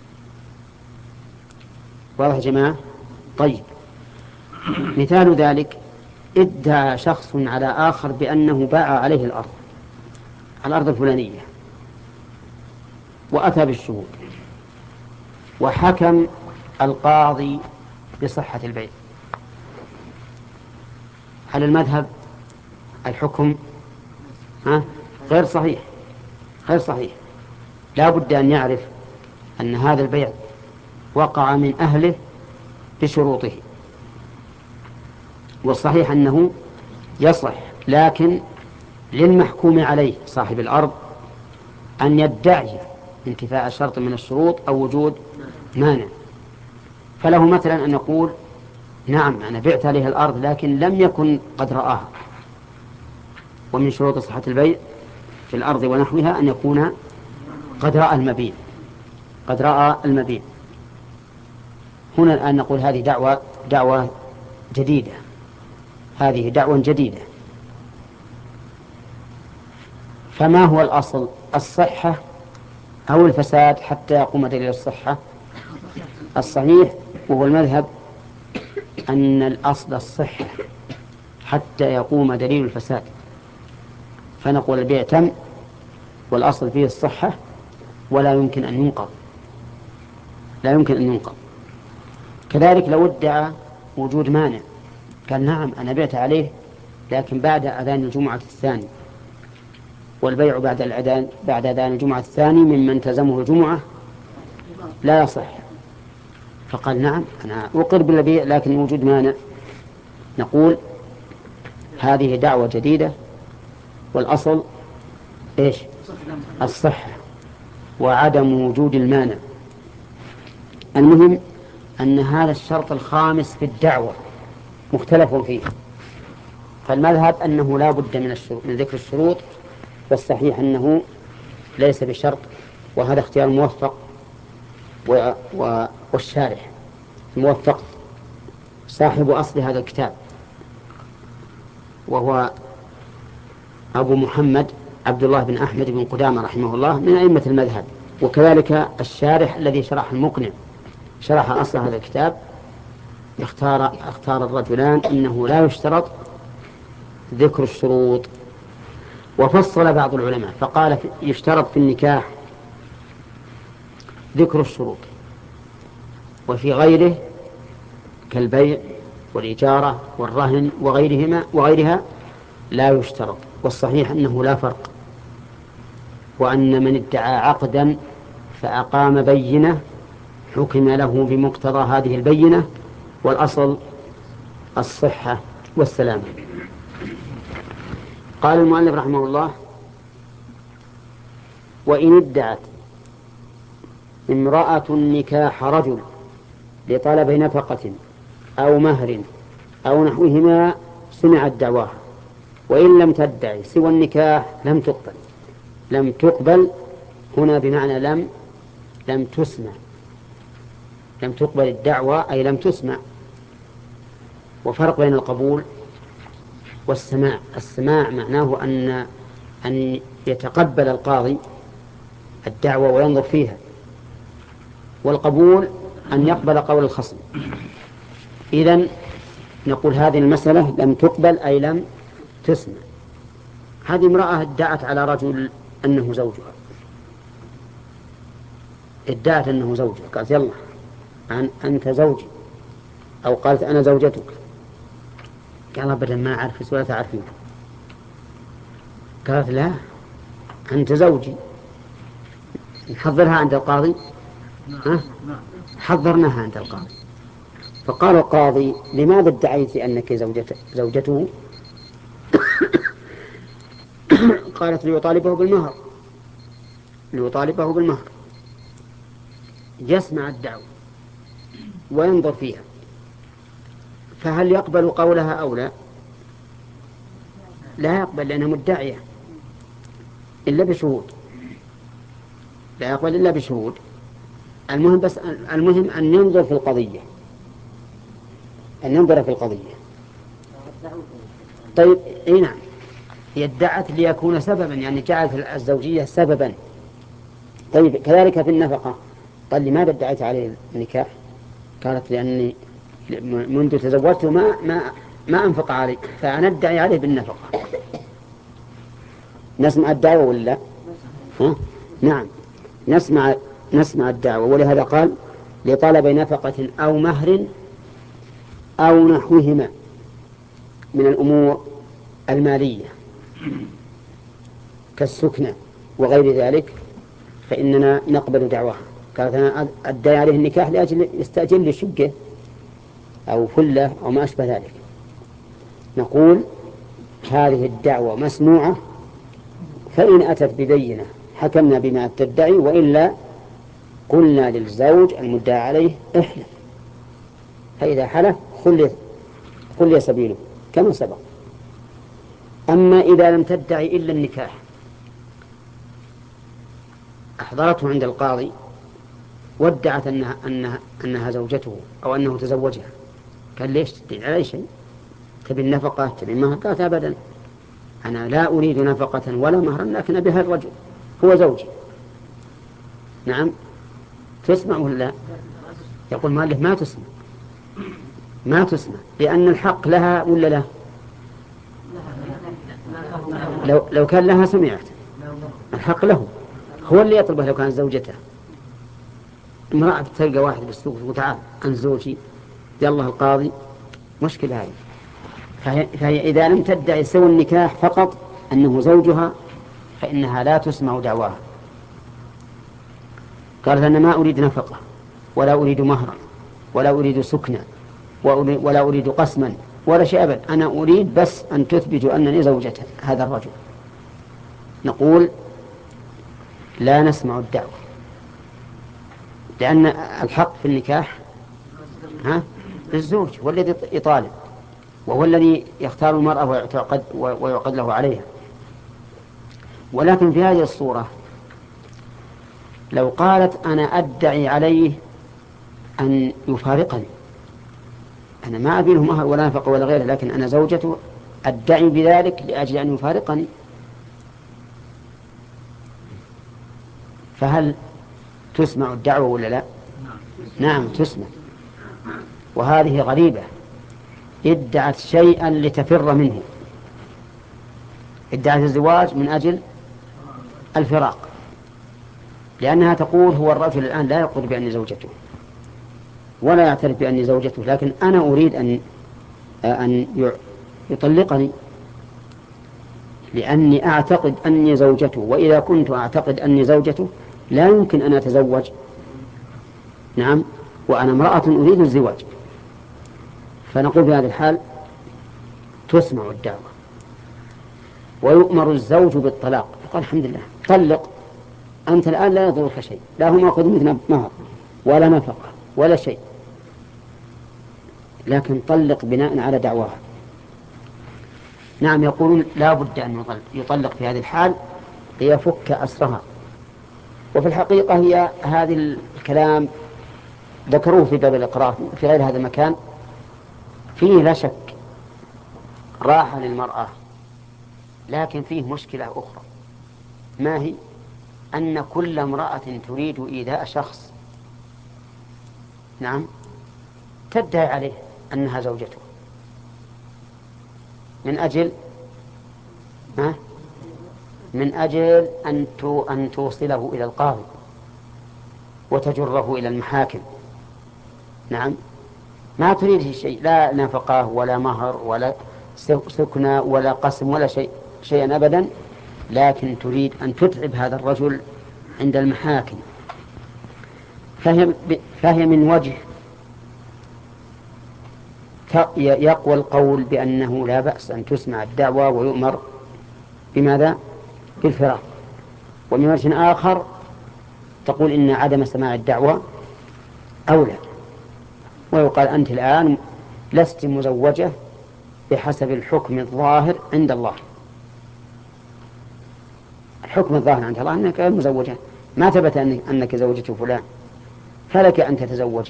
واضح يا جماعة؟ طيب، مثال ذلك ادعى شخص على آخر بأنه باع عليه الأرض الأرض الفلانية، وأتى بالشهود، وحكم القاضي بصحة البيع. على المذهب الحكم ها غير صحيح، غير صحيح. لا بد أن يعرف أن هذا البيع وقع من أهله بشروطه، والصحيح أنه يصح، لكن للمحكوم عليه صاحب الأرض أن يدعي انتفاء شرط من الشروط أو وجود مانع. فله مثلا أن يقول نعم أنا بعت عليه الأرض لكن لم يكن قد رآها، ومن شروط صحة البيع في الأرض ونحوها أن يكون قد رأى المبيع قد رأى المبيع هنا الآن نقول هذه دعوة دعوة جديدة، هذه دعوة جديدة. فما هو الأصل؟ الصحة أو الفساد حتى يقوم دليل الصحة؟ الصحيح وهو المذهب أن الأصل الصحة حتى يقوم دليل الفساد، فنقول البيع تم والأصل فيه الصحة ولا يمكن أن ينقض، لا يمكن أن ينقض. كذلك لو ادعى وجود مانع، قال نعم أنا بعت عليه لكن بعد أذان الجمعة الثاني، والبيع بعد الأذان بعد أذان الجمعة الثاني ممن تلزمه الجمعة لا يصح، فقال نعم أنا أقر بالبيع لكن وجود مانع. نقول هذه دعوة جديدة والأصل إيش؟ الصحة وعدم وجود المانع. المهم أن هذا الشرط الخامس في الدعوة مختلف فيه، فالمذهب أنه لا بد من, من ذكر الشروط، والصحيح أنه ليس بشرط، وهذا اختيار موفق و... و... والشارح موفق صاحب أصل هذا الكتاب، وهو أبو محمد عبد الله بن أحمد بن قدامة رحمه الله من أئمة المذهب، وكذلك الشارح الذي شرح المقنع شرح أصل هذا الكتاب. اختار اختار الرجلان أنه لا يشترط ذكر الشروط، وفصل بعض العلماء فقال يشترط في النكاح ذكر الشروط، وفي غيره كالبيع والإجارة والرهن وغيرهما وغيرها لا يشترط. والصحيح أنه لا فرق، وأن من ادعى عقدا فأقام بينة حكم له بمقتضى هذه البينة، والأصل الصحة والسلامة. قال المؤلف رحمه الله: وإن ادعت امرأة نكاح رجل لطلب نفقة أو مهر أو نحوهما سمعت دعواها، وإن لم تدعي سوى النكاح لم تقبل. لم تقبل هنا بمعنى لم لم تسمع، لم تقبل الدعوة أي لم تسمع. وفرق بين القبول والسماع. السماع معناه أن أن يتقبل القاضي الدعوة وينظر فيها، والقبول أن يقبل قول الخصم. إذن نقول هذه المسألة لم تقبل أي لم تسمع. هذه امرأة ادعت على رجل أنه زوجها، ادعت أنه زوجها، قالت يلا أنت زوجي، أو قالت أنا زوجتك، قال أبدا ما أعرف ولا تعرفين. قالت لا أنت زوجي، نحضرها عند القاضي. ها؟ حضرناها عند القاضي، فقال القاضي لماذا ادعيت أنك زوجته, زوجته؟ قالت ليطالبه بالمهر، ليطالبه بالمهر، يسمع الدعوة وينظر فيها، فهل يقبل قولها أو لا؟ لا يقبل لأنها مدعية إلا بشهود، لا يقبل إلا بشهود. المهم بس المهم أن ننظر في القضية، أن ننظر في القضية. طيب إيه نعم، هي ادعت ليكون سببا، يعني جعلت الزوجية سببا. طيب كذلك في النفقة، قال لماذا ادعيت عليه النكاح؟ قالت لأني منذ تزوجته ما ما ما أنفق علي، فأنا ادعي عليه بالنفقة. نسمع الدعوة ولا ها؟ نعم نسمع نسمع الدعوة. ولهذا قال لطلب نفقة أو مهر أو نحوهما من الأمور المالية كالسكنة وغير ذلك، فإننا نقبل دعواها. قالت أنا أدعي عليه النكاح لأجل يستأجر لي شقة أو فلة أو ما أشبه ذلك. نقول هذه الدعوة مسموعة، فإن أتت ببينة حكمنا بما تدعي، وإلا قلنا للزوج المدعى عليه احلف، فإذا حلف خلي خلي سبيله كما سبق. أما إذا لم تدعي إلا النكاح، أحضرته عند القاضي وادعت أنها, أنها, أنها زوجته أو أنه تزوجها، قال ليش تدعي علي شيء؟ تبي النفقة تبي المهر؟ قالت أبدا أنا لا أريد نفقة ولا مهرا، لكن أبي هذا الرجل هو زوجي. نعم تسمع ولا لا؟ يقول مالك ما تسمع، ما تسمع لأن الحق لها ولا لا؟ لو, لو كان لها سمعت، الحق له، هو اللي يطلبه. لو كان زوجته، امرأة تلقى واحد بالسوق وتعال عن زوجي، يلا القاضي، مشكلة هذه. فهي, فهي إذا لم تدعي سوى النكاح فقط أنه زوجها فإنها لا تسمع دعواها. قالت أنا ما أريد نفقة ولا أريد مهرا ولا أريد سكنا ولا أريد قسما ولا شيء أبدا، أنا أريد بس أن تثبت أنني زوجة هذا الرجل. نقول لا نسمع الدعوة، لأن الحق في النكاح ها للزوج، والذي يطالب وهو الذي يختار المرأة ويعقد, ويعقد له عليها. ولكن في هذه الصورة لو قالت أنا أدعي عليه أن يفارقني، أنا ما أبي له مهر ولا نفقة ولا غيره، لكن أنا زوجته أدعي بذلك لأجل أن يفارقني، فهل تسمع الدعوة ولا لا؟ نعم تسمع. وهذه غريبة، ادعت شيئا لتفر منه، ادعت الزواج من أجل الفراق، لأنها تقول هو الرجل الآن لا يقول بأني زوجته ولا يعترف بأني زوجته، لكن أنا أريد أن أن يطلقني لأني أعتقد أني زوجته، وإذا كنت أعتقد أني زوجته لا يمكن أن أتزوج. نعم وأنا امرأة أريد الزواج. فنقول في هذه الحال تسمع الدعوة ويؤمر الزوج بالطلاق، يقول الحمد لله طلق، أنت الآن لا يضرك شيء، لا هم أخذ مثل مهر ولا نفقة ولا شيء، لكن طلق بناء على دعواها. نعم، يقولون لا بد أن يطلق في هذه الحال ليفك أسرها. وفي الحقيقة هي هذا الكلام ذكروه في باب الإقرار في غير هذا المكان، فيه لا شك راحة للمرأة، لكن فيه مشكلة أخرى. ما هي؟ أن كل امرأة تريد إيذاء شخص نعم تدعي عليه أنها زوجته من أجل ها؟ من أجل أن أن توصله إلى القاضي وتجره إلى المحاكم. نعم، ما تريد شيء، لا نفقة ولا مهر ولا سكنة ولا قسم ولا شيء شيئا أبدا، لكن تريد أن تتعب هذا الرجل عند المحاكم. فهي, فهي من وجه يقوى القول بأنه لا بأس أن تسمع الدعوة ويؤمر بماذا؟ بالفراق. ومن وجه آخر تقول إن عدم سماع الدعوة أولى، ويقال أنت الآن لست مزوجة بحسب الحكم الظاهر عند الله. الحكم الظاهر عند الله أنك مزوجة، ما ثبت أنك زوجة فلان، فلك أن تتزوج.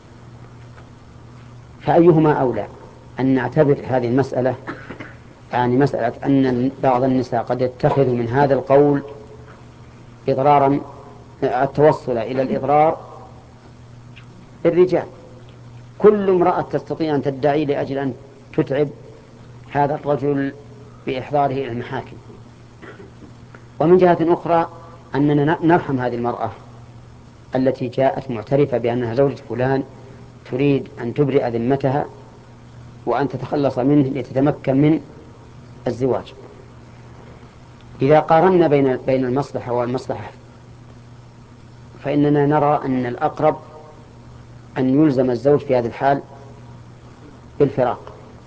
فأيهما أولى؟ أن نعتبر هذه المسألة يعني مسألة أن بعض النساء قد يتخذ من هذا القول إضرارا، التوصل إلى الإضرار بالرجال. كل امرأة تستطيع أن تدعي لأجل أن تتعب هذا الرجل بإحضاره إلى المحاكم. ومن جهة أخرى أننا نرحم هذه المرأة التي جاءت معترفة بأنها زوجة فلان، تريد أن تبرئ ذمتها وأن تتخلص منه لتتمكن من الزواج. إذا قارنا بين بين المصلحة والمصلحة فإننا نرى أن الأقرب أن يلزم الزوج في هذه الحال بالفراق،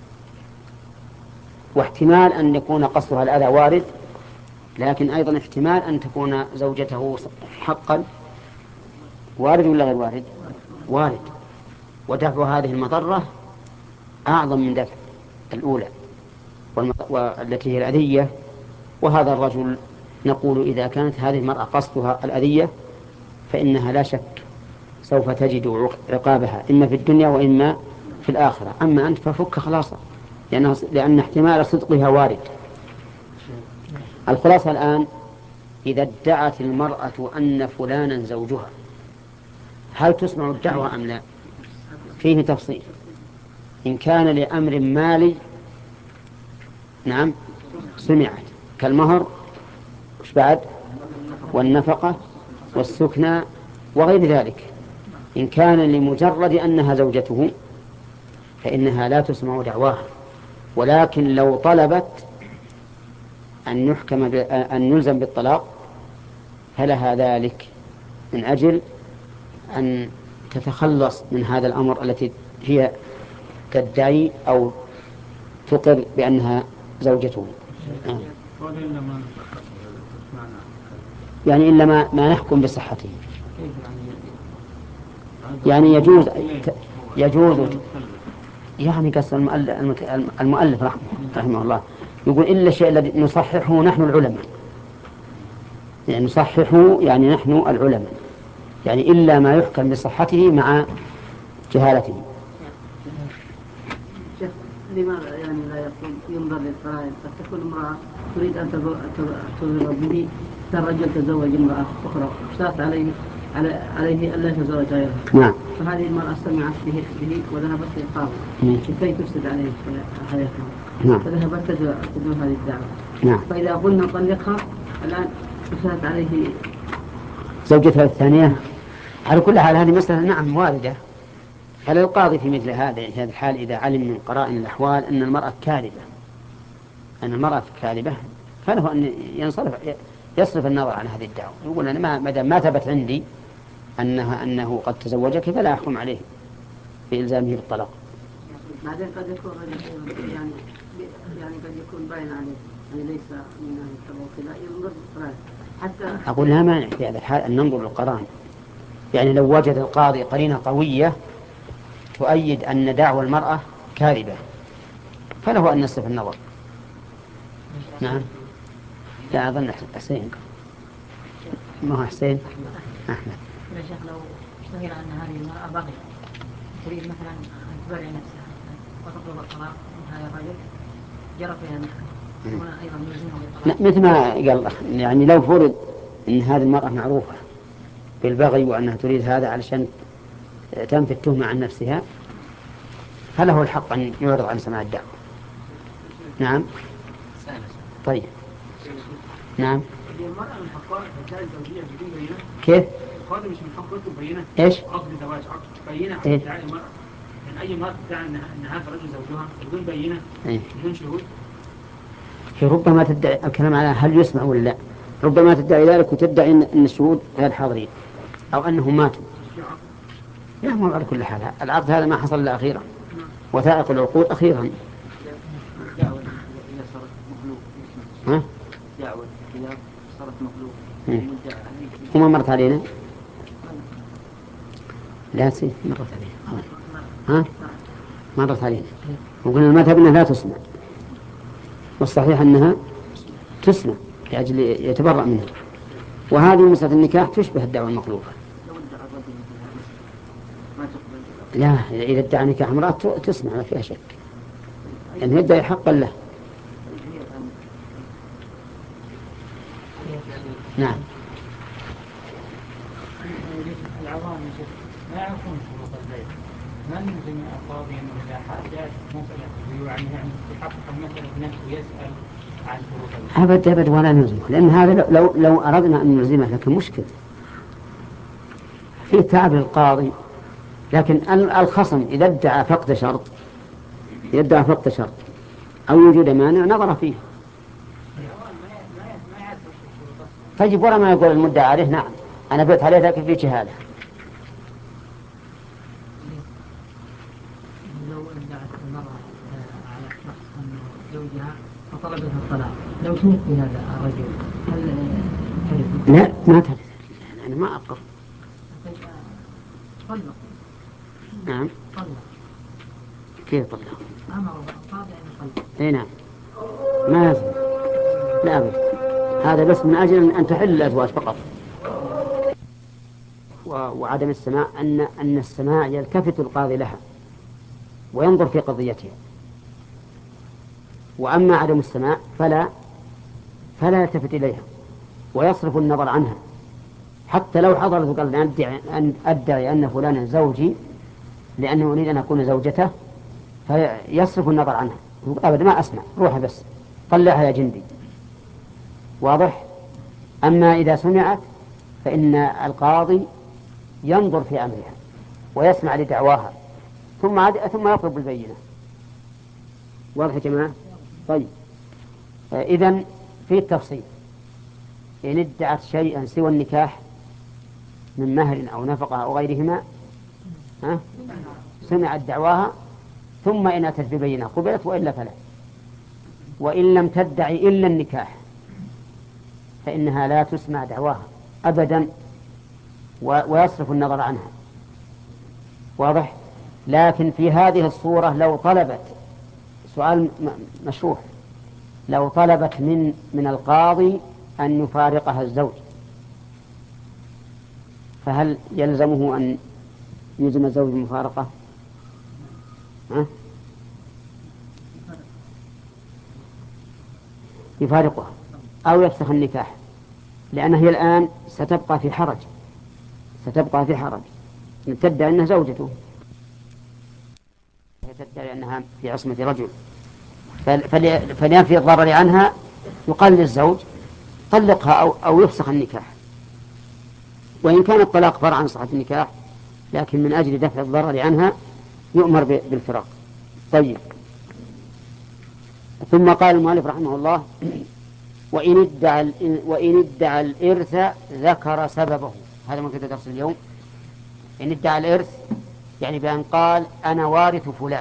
واحتمال أن يكون قصدها الأذى وارد، لكن أيضا احتمال أن تكون زوجته حقا وارد ولا غير وارد؟ وارد. ودفع هذه المضرة أعظم من دفع الأولى والتي هي الأذية. وهذا الرجل نقول إذا كانت هذه المرأة قصدها الأذية فإنها لا شك سوف تجد عقابها إما في الدنيا وإما في الآخرة. أما أنت ففك خلاصة، لأن, لأن احتمال صدقها وارد. الخلاصة الآن إذا ادعت المرأة أن فلانا زوجها، هل تسمع الدعوة أم لا؟ فيه تفصيل. إن كان لأمر مالي نعم سمعت، كالمهر وش بعد والنفقة والسكنى وغير ذلك. إن كان لمجرد أنها زوجته فإنها لا تسمع دعواها، ولكن لو طلبت أن يحكم أن يلزم بالطلاق فلها ذلك من أجل أن تتخلص من هذا الأمر التي هي تدعي أو تقر بأنها زوجته. يعني إلا ما, ما نحكم بصحته. يعني يجوز يجوز يعني قصة المؤلف رحمه, رحمه الله يقول إلا الشيء الذي نصححه نحن العلماء، يعني نصححه يعني نحن العلماء، يعني إلا ما يحكم بصحته مع جهالته. لماذا يعني لا يكون ينظر للفرائض؟ قد تكون امرأة تريد أن تظهر به، الرجل تزوج امرأة أخرى اشترط عليه عليه ألا يتزوج غيرها. نعم. فهذه المرأة سمعت به, به وذهبت للقاضي لكي تفسد عليه حياتها. نعم. فذهبت تدور هذه الدعوة. نعم. فإذا قلنا نطلقها الآن فسدت عليه زوجتها الثانية. على كل حال هذه مسألة نعم واردة، فللقاضي في مثل هذا هذه الحال إذا علم من قرائن الأحوال أن المرأة كاذبة أن المرأة كاذبة فله أن ينصرف يصرف النظر عن هذه الدعوة، يقول أنا ما مدام ما ثبت عندي أنها أنه قد تزوجك فلا أحكم عليه بإلزامه بالطلاق. بعدين قد يكون رجل يعني يعني قد يكون باين عليه يعني ليس من أهل التوكل لا ينظر بالقرائن حتى. أقول لا مانع في هذا الحال أن ننظر للقرائن، يعني لو وجد القاضي قرينة قوية تؤيد أن دعوى المرأة كاذبة فله أن يصرف النظر. نعم. لا أظن حسين، ما هو حسين، أحمد. يا شيخ لو اشتهر أن هذه المرأة بغي تريد مثلا أن تبرع نفسها وتطلب الطلاق من هذا الرجل جرى فيها نحن هنا أيضا نلزمه بالطلاق. مثل ما قال يعني لو فرض أن هذه المرأة معروفة بالبغي وأنها تريد هذا علشان تنفي التهمة عن نفسها فله الحق أن يعرض عن سماع الدعوة. نعم. طيب. نعم. كيف؟ القاضي مش من حقه يطلب بينة. ايش؟ عقد زواج، عقد بينة إيه؟ ادعاء المرأة. يعني أي مرأة تدعي أن أن هذا الرجل زوجها بدون بينة، إيه؟ بدون شهود. ربما تدعي الكلام على هل يسمع ولا لا، ربما تدعي ذلك وتدعي أن الشهود غير حاضرين أو أنهم ماتوا. لا مو على كل حال العقد هذا ما حصل إلا أخيرا، وثائق العقود أخيرا. دعوة إذا صارت مخلوق. ها؟ دعوة إذا صارت مخلوق. وما مرت علينا؟ لا سي مرت علينا. ها؟ مرت علينا. وقلنا المذهب أنها لا تسمع، والصحيح أنها تسمع لأجل يتبرأ منها. وهذه مسألة النكاح تشبه الدعوة المخلوقة. لا إذا ادعى نكاح امرأة تسمع ما فيها شك، لأنه يعني يدعي حقا له. نعم. العوام ما يعرفون شروط البيع، ما نلزم القاضي انه اذا حاجات مساله البيوع عنه يعني يحقق المساله بنفسه ويسال عن شروط البيع. أبد أبد ولا نلزمه، لأن هذا لو لو أردنا أن نلزمه لكن مشكلة فيه تعب للقاضي. لكن الخصم إذا ادعى فقد شرط إذا ادعى فقد شرط أو وجود مانع نظر فيه. طيب ولا ما يقول المدعى عليه نعم أنا بيت عليه لكن في جهالة. لو ادعت المرأة على شخص أن زوجها فطلبت الطلاق لو شهد بهذا الرجل هل ترث؟ لا ما ترث، أنا ما أقر. طلق. نعم. طلق. كيف طلق؟ أمر القاضي أن يطلق. إيه نعم ما يصل. لا أبد، هذا بس من أجل أن تحل الأزواج فقط. وعدم السماع أن أن السماع يلتفت القاضي لها وينظر في قضيتها، وأما عدم السماع فلا فلا يلتفت إليها ويصرف النظر عنها. حتى لو حضرت وقال أن أدعي أن أدعي أن فلانا زوجي لأنه أريد أن أكون زوجته فيصرف النظر عنها، أبدا ما أسمع روحها بس طلعها يا جندي. واضح؟ أما إذا سمعت فإن القاضي ينظر في أمرها ويسمع لدعواها ثم عد... ثم يطلب البينة. واضح يا جماعة؟ طيب آه إذن في التفصيل إن ادعت شيئا سوى النكاح من مهر أو نفقة أو غيرهما ها؟ سمعت دعواها ثم إن أتت ببينة قبلت وإلا فلا. وإن لم تدعي إلا النكاح فإنها لا تسمع دعواها أبدا ويصرف النظر عنها. واضح؟ لكن في هذه الصورة لو طلبت سؤال مشروع، لو طلبت من من القاضي أن يفارقها الزوج فهل يلزمه أن يلزم الزوج المفارقة؟ ها؟ يفارقها أو يفسخ النكاح، لأنها هي الآن ستبقى في حرج ستبقى في حرج تدعي أنها زوجته، تدعي أنها في عصمة رجل، فلينفي الضرر عنها يقال للزوج طلقها أو, أو يفسخ النكاح. وإن كان الطلاق فرع عن صحة النكاح لكن من أجل دفع الضرر عنها يؤمر بالفراق. طيب ثم قال المؤلف رحمه الله وإن ادعى, وإن ادعى الإرث ذكر سببه. هذا من كده درس اليوم. إن ادعى الإرث يعني بأن قال أنا وارث فلان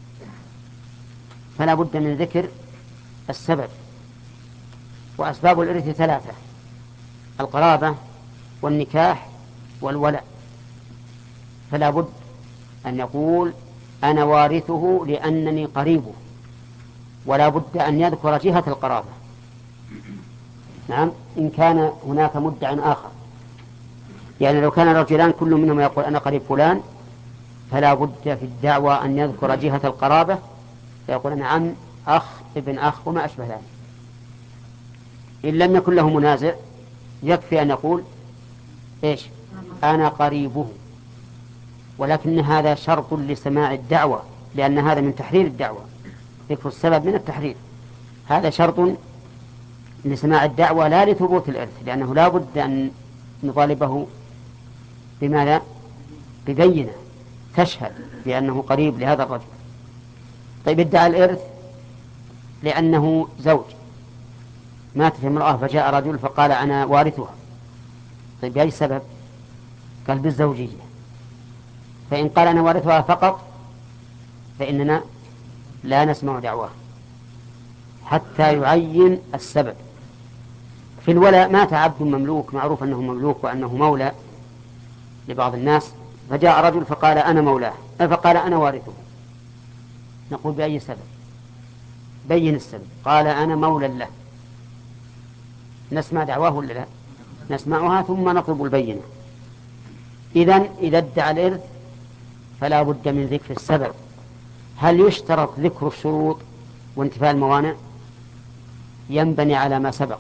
فلا بد من ذكر السبب. وأسباب الإرث ثلاثة: القرابة والنكاح والولاء. فلا بد أن يقول أنا وارثه لأنني قريبه، ولا بد أن يذكر جهة القرابة. نعم، إن كان هناك مدع آخر، يعني لو كان رجلان كل منهم يقول أنا قريب فلان، فلا بد في الدعوة أن يذكر جهة القرابة، فيقول أنا عم، أخ، ابن أخ، وما أشبه ذلك. إن لم يكن له منازع يكفي أن يقول إيش؟ أنا قريبه. ولكن هذا شرط لسماع الدعوة، لأن هذا من تحرير الدعوة، ذكر السبب من التحرير، هذا شرط لسماع الدعوة لا لثبوت الإرث، لأنه لا بد أن نطالبه بماذا؟ ببينة تشهد بأنه قريب لهذا الرجل. طيب ادعى الإرث لأنه زوج، مات في امرأة فجاء رجل فقال أنا وارثها، طيب بأي سبب؟ قال بالزوجية. فإن قال أنا وارثها فقط فإننا لا نسمع دعواه حتى يعين السبب. في الولاء مات عبد مملوك، معروف أنه مملوك وأنه مولى لبعض الناس، فجاء رجل فقال أنا مولاه، فقال أنا وارثه، نقول بأي سبب؟ بين السبب. قال أنا مولى له، نسمع دعواه ولا لا؟ نسمعها ثم نطلب البينة. إذن إذا ادعى الإرث فلا بد من ذكر السبب. هل يشترط ذكر الشروط وانتفاء الموانع؟ ينبني على ما سبق،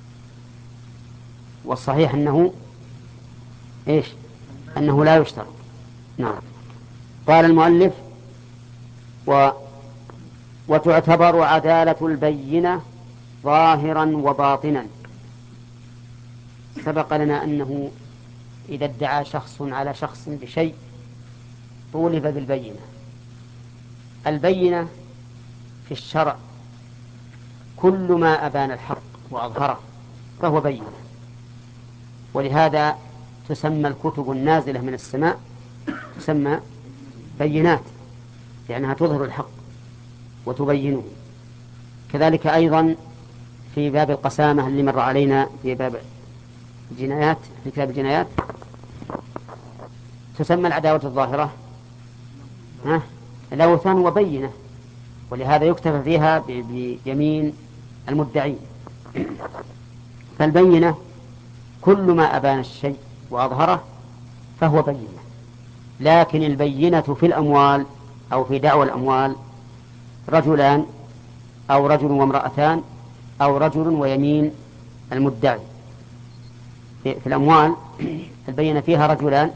والصحيح أنه إيش؟ أنه لا يشترط. نعم. قال المؤلف و... وتعتبر عدالة البينة ظاهرا وباطنا. سبق لنا أنه إذا ادعى شخص على شخص بشيء طولب بالبينة. البينة في الشرع كل ما أبان الحق وأظهره فهو بينة، ولهذا تسمى الكتب النازلة من السماء تسمى بينات، لأنها تظهر الحق وتبينه. كذلك أيضا في باب القسامة اللي مر علينا في باب الجنايات، في كتاب الجنايات، تسمى العداوة الظاهرة ها لوثا وبينة، ولهذا يكتفى فيها بيمين المدعي. فالبينة كل ما أبان الشيء وأظهره فهو بينة. لكن البينة في الأموال أو في دعوى الأموال رجلان أو رجل وامرأتان أو رجل ويمين المدعي. في الأموال البينة فيها رجلان،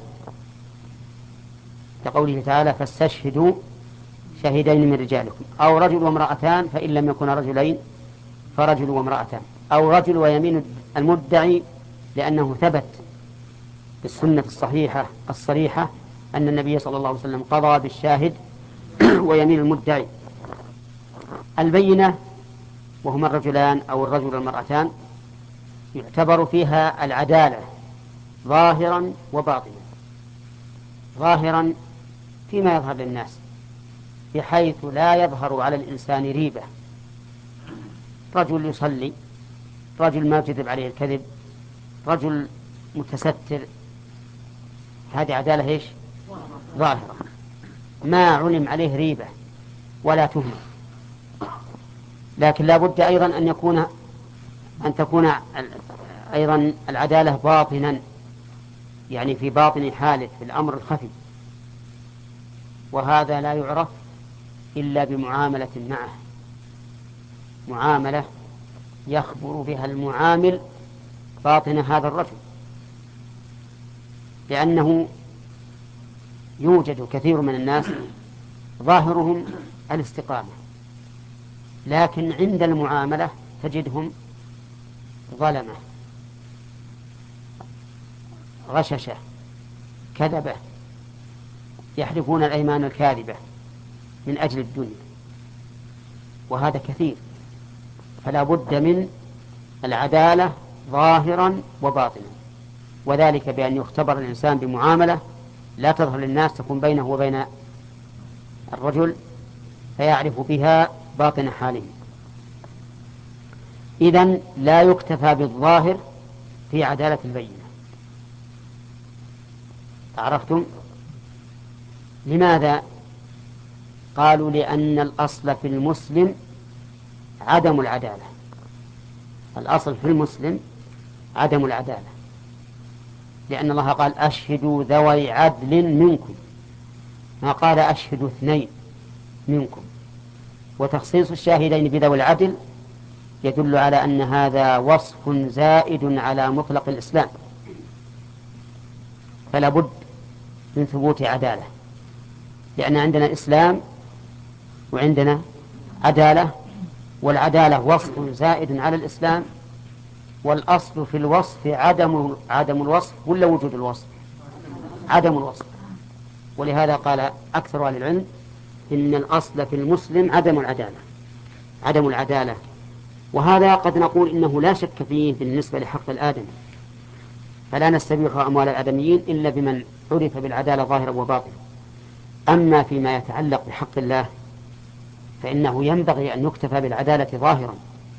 كقوله تعالى فاستشهدوا شهيدين من رجالكم، أو رجل وامرأتان فإن لم يكونا رجلين فرجل وامرأتان، أو رجل ويمين المدعي، لأنه ثبت بالسنة الصحيحة الصريحة أن النبي صلى الله عليه وسلم قضى بالشاهد ويمين المدعي. البينة وهما الرجلان أو الرجل والمرأتان يعتبر فيها العدالة ظاهرا وباطنا. ظاهرا فيما يظهر للناس بحيث لا يظهر على الإنسان ريبة، رجل يصلي، رجل ما يكذب عليه الكذب، رجل متستر، هذه عدالة إيش؟ ظاهرة، ما علم عليه ريبة ولا تهمة. لكن لا بد أيضا أن يكون أن تكون أيضا العدالة باطنا، يعني في باطن حاله في الأمر الخفي، وهذا لا يعرف إلا بمعاملة معه، معاملة يخبر بها المعامل باطن هذا الرجل، لأنه يوجد كثير من الناس ظاهرهم الاستقامة، لكن عند المعاملة تجدهم ظلمة غششة كذبة، يحلفون الأيمان الكاذبة من أجل الدنيا، وهذا كثير. فلا بد من العدالة ظاهرا وباطنا، وذلك بأن يختبر الإنسان بمعاملة لا تظهر للناس، تكون بينه وبين الرجل فيعرف بها باطن حاله. إذن لا يكتفى بالظاهر في عدالة البينة. عرفتم؟ لماذا؟ قالوا لأن الأصل في المسلم عدم العدالة. الأصل في المسلم عدم العدالة، لأن الله قال أشهدوا ذوي عدل منكم، ما قال أشهدوا اثنين منكم. وتخصيص الشاهدين بذوي العدل يدل على أن هذا وصف زائد على مطلق الإسلام، فلا بد من ثبوت عدالة، لأن عندنا إسلام وعندنا عدالة، والعدالة وصف زائد على الإسلام، والأصل في الوصف عدم عدم الوصف ولا وجود الوصف؟ عدم الوصف. ولهذا قال أكثر أهل العلم إن الأصل في المسلم عدم العدالة عدم العدالة وهذا قد نقول إنه لا شك فيه بالنسبة لحق الآدم، فلا نستبيح أموال الآدميين إلا بمن عرف بالعدالة ظاهرا وباطنا. أما فيما يتعلق بحق الله فإنه ينبغي أن يكتفى بالعدالة ظاهرا.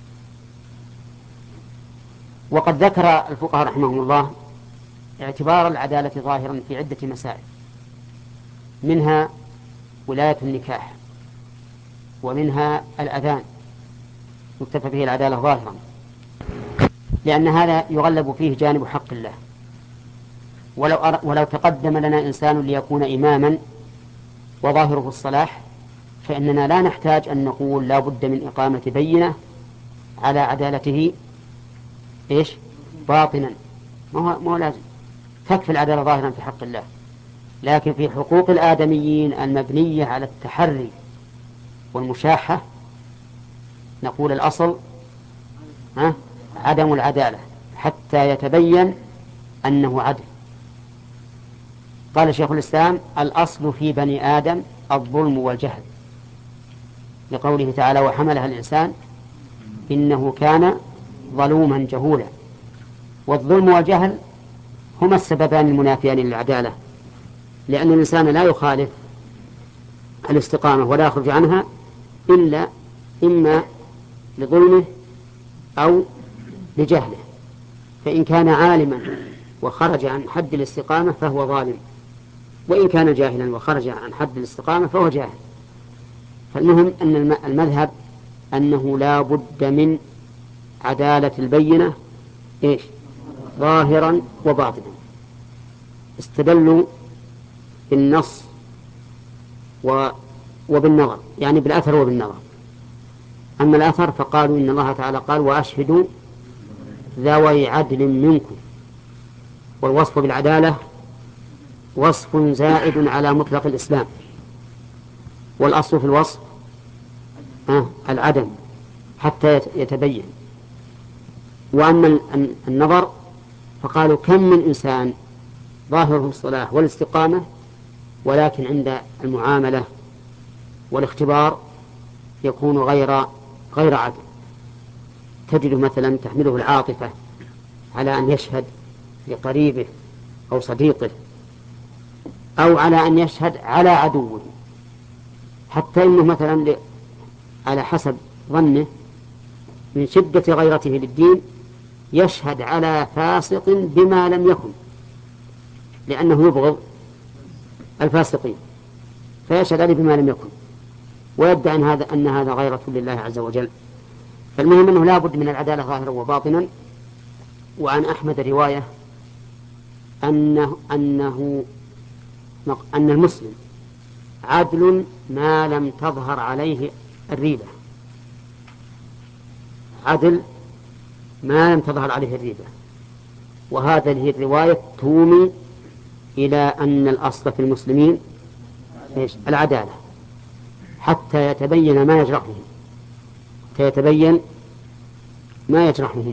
وقد ذكر الفقهاء رحمهم الله اعتبار العدالة ظاهرا في عدة مسائل، منها ولاية النكاح، ومنها الأذان يكتفى به العدالة ظاهرا، لأن هذا يغلب فيه جانب حق الله. ولو, أر... ولو تقدم لنا إنسان ليكون إماما وظاهره الصلاح فإننا لا نحتاج أن نقول لا بد من إقامة بينة على عدالته إيش باطنا، ما هو, ما هو لازم، تكفي العدالة ظاهرا في حق الله. لكن في حقوق الآدميين المبنية على التحري والمشاحة نقول الأصل ها عدم العدالة حتى يتبين أنه عدل. قال شيخ الإسلام الأصل في بني آدم الظلم والجهل، لقوله تعالى وحملها الإنسان إنه كان ظلوما جهولا. والظلم والجهل هما السببان المنافيان للعدالة، لأن الإنسان لا يخالف الاستقامة ولا يخرج عنها إلا إما لظلمه أو لجهله، فإن كان عالما وخرج عن حد الاستقامة فهو ظالم، وإن كان جاهلا وخرج عن حد الاستقامة فهو جاهل. فالمهم أن المذهب أنه لا بد من عدالة البينة إيش ظاهرا وباطنا. استدلوا بالنص و... وبالنظر، يعني بالأثر وبالنظر. أما الأثر فقالوا إن الله تعالى قال وأشهدوا ذوي عدل منكم، والوصف بالعدالة وصف زائد على مطلق الإسلام، والأصل في الوصف آه العدم حتى يتبين. وأما النظر فقالوا كم من إنسان ظاهره الصلاح والاستقامة ولكن عند المعاملة والاختبار يكون غير غير عدل. تجد مثلا تحمله العاطفة على أن يشهد لقريبه أو صديقه، أو على أن يشهد على عدوه، حتى إنه مثلا على حسب ظنه من شدة غيرته للدين يشهد على فاسق بما لم يكن، لأنه يبغض الفاسقين فيشهد عليه بما لم يكن، ويدعي أن هذا أن هذا غيرة لله عز وجل. فالمهم أنه لا بد من العدالة ظاهرا وباطنا. وعن أحمد رواية أنه, أنه أن المسلم عدل ما لم تظهر عليه الريبة، عدل ما لم تظهر عليه الريبة. وهذه الرواية تومي إلى أن الأصل في المسلمين العدالة حتى يتبين ما يجرحهم حتى يتبين ما يجرحهم.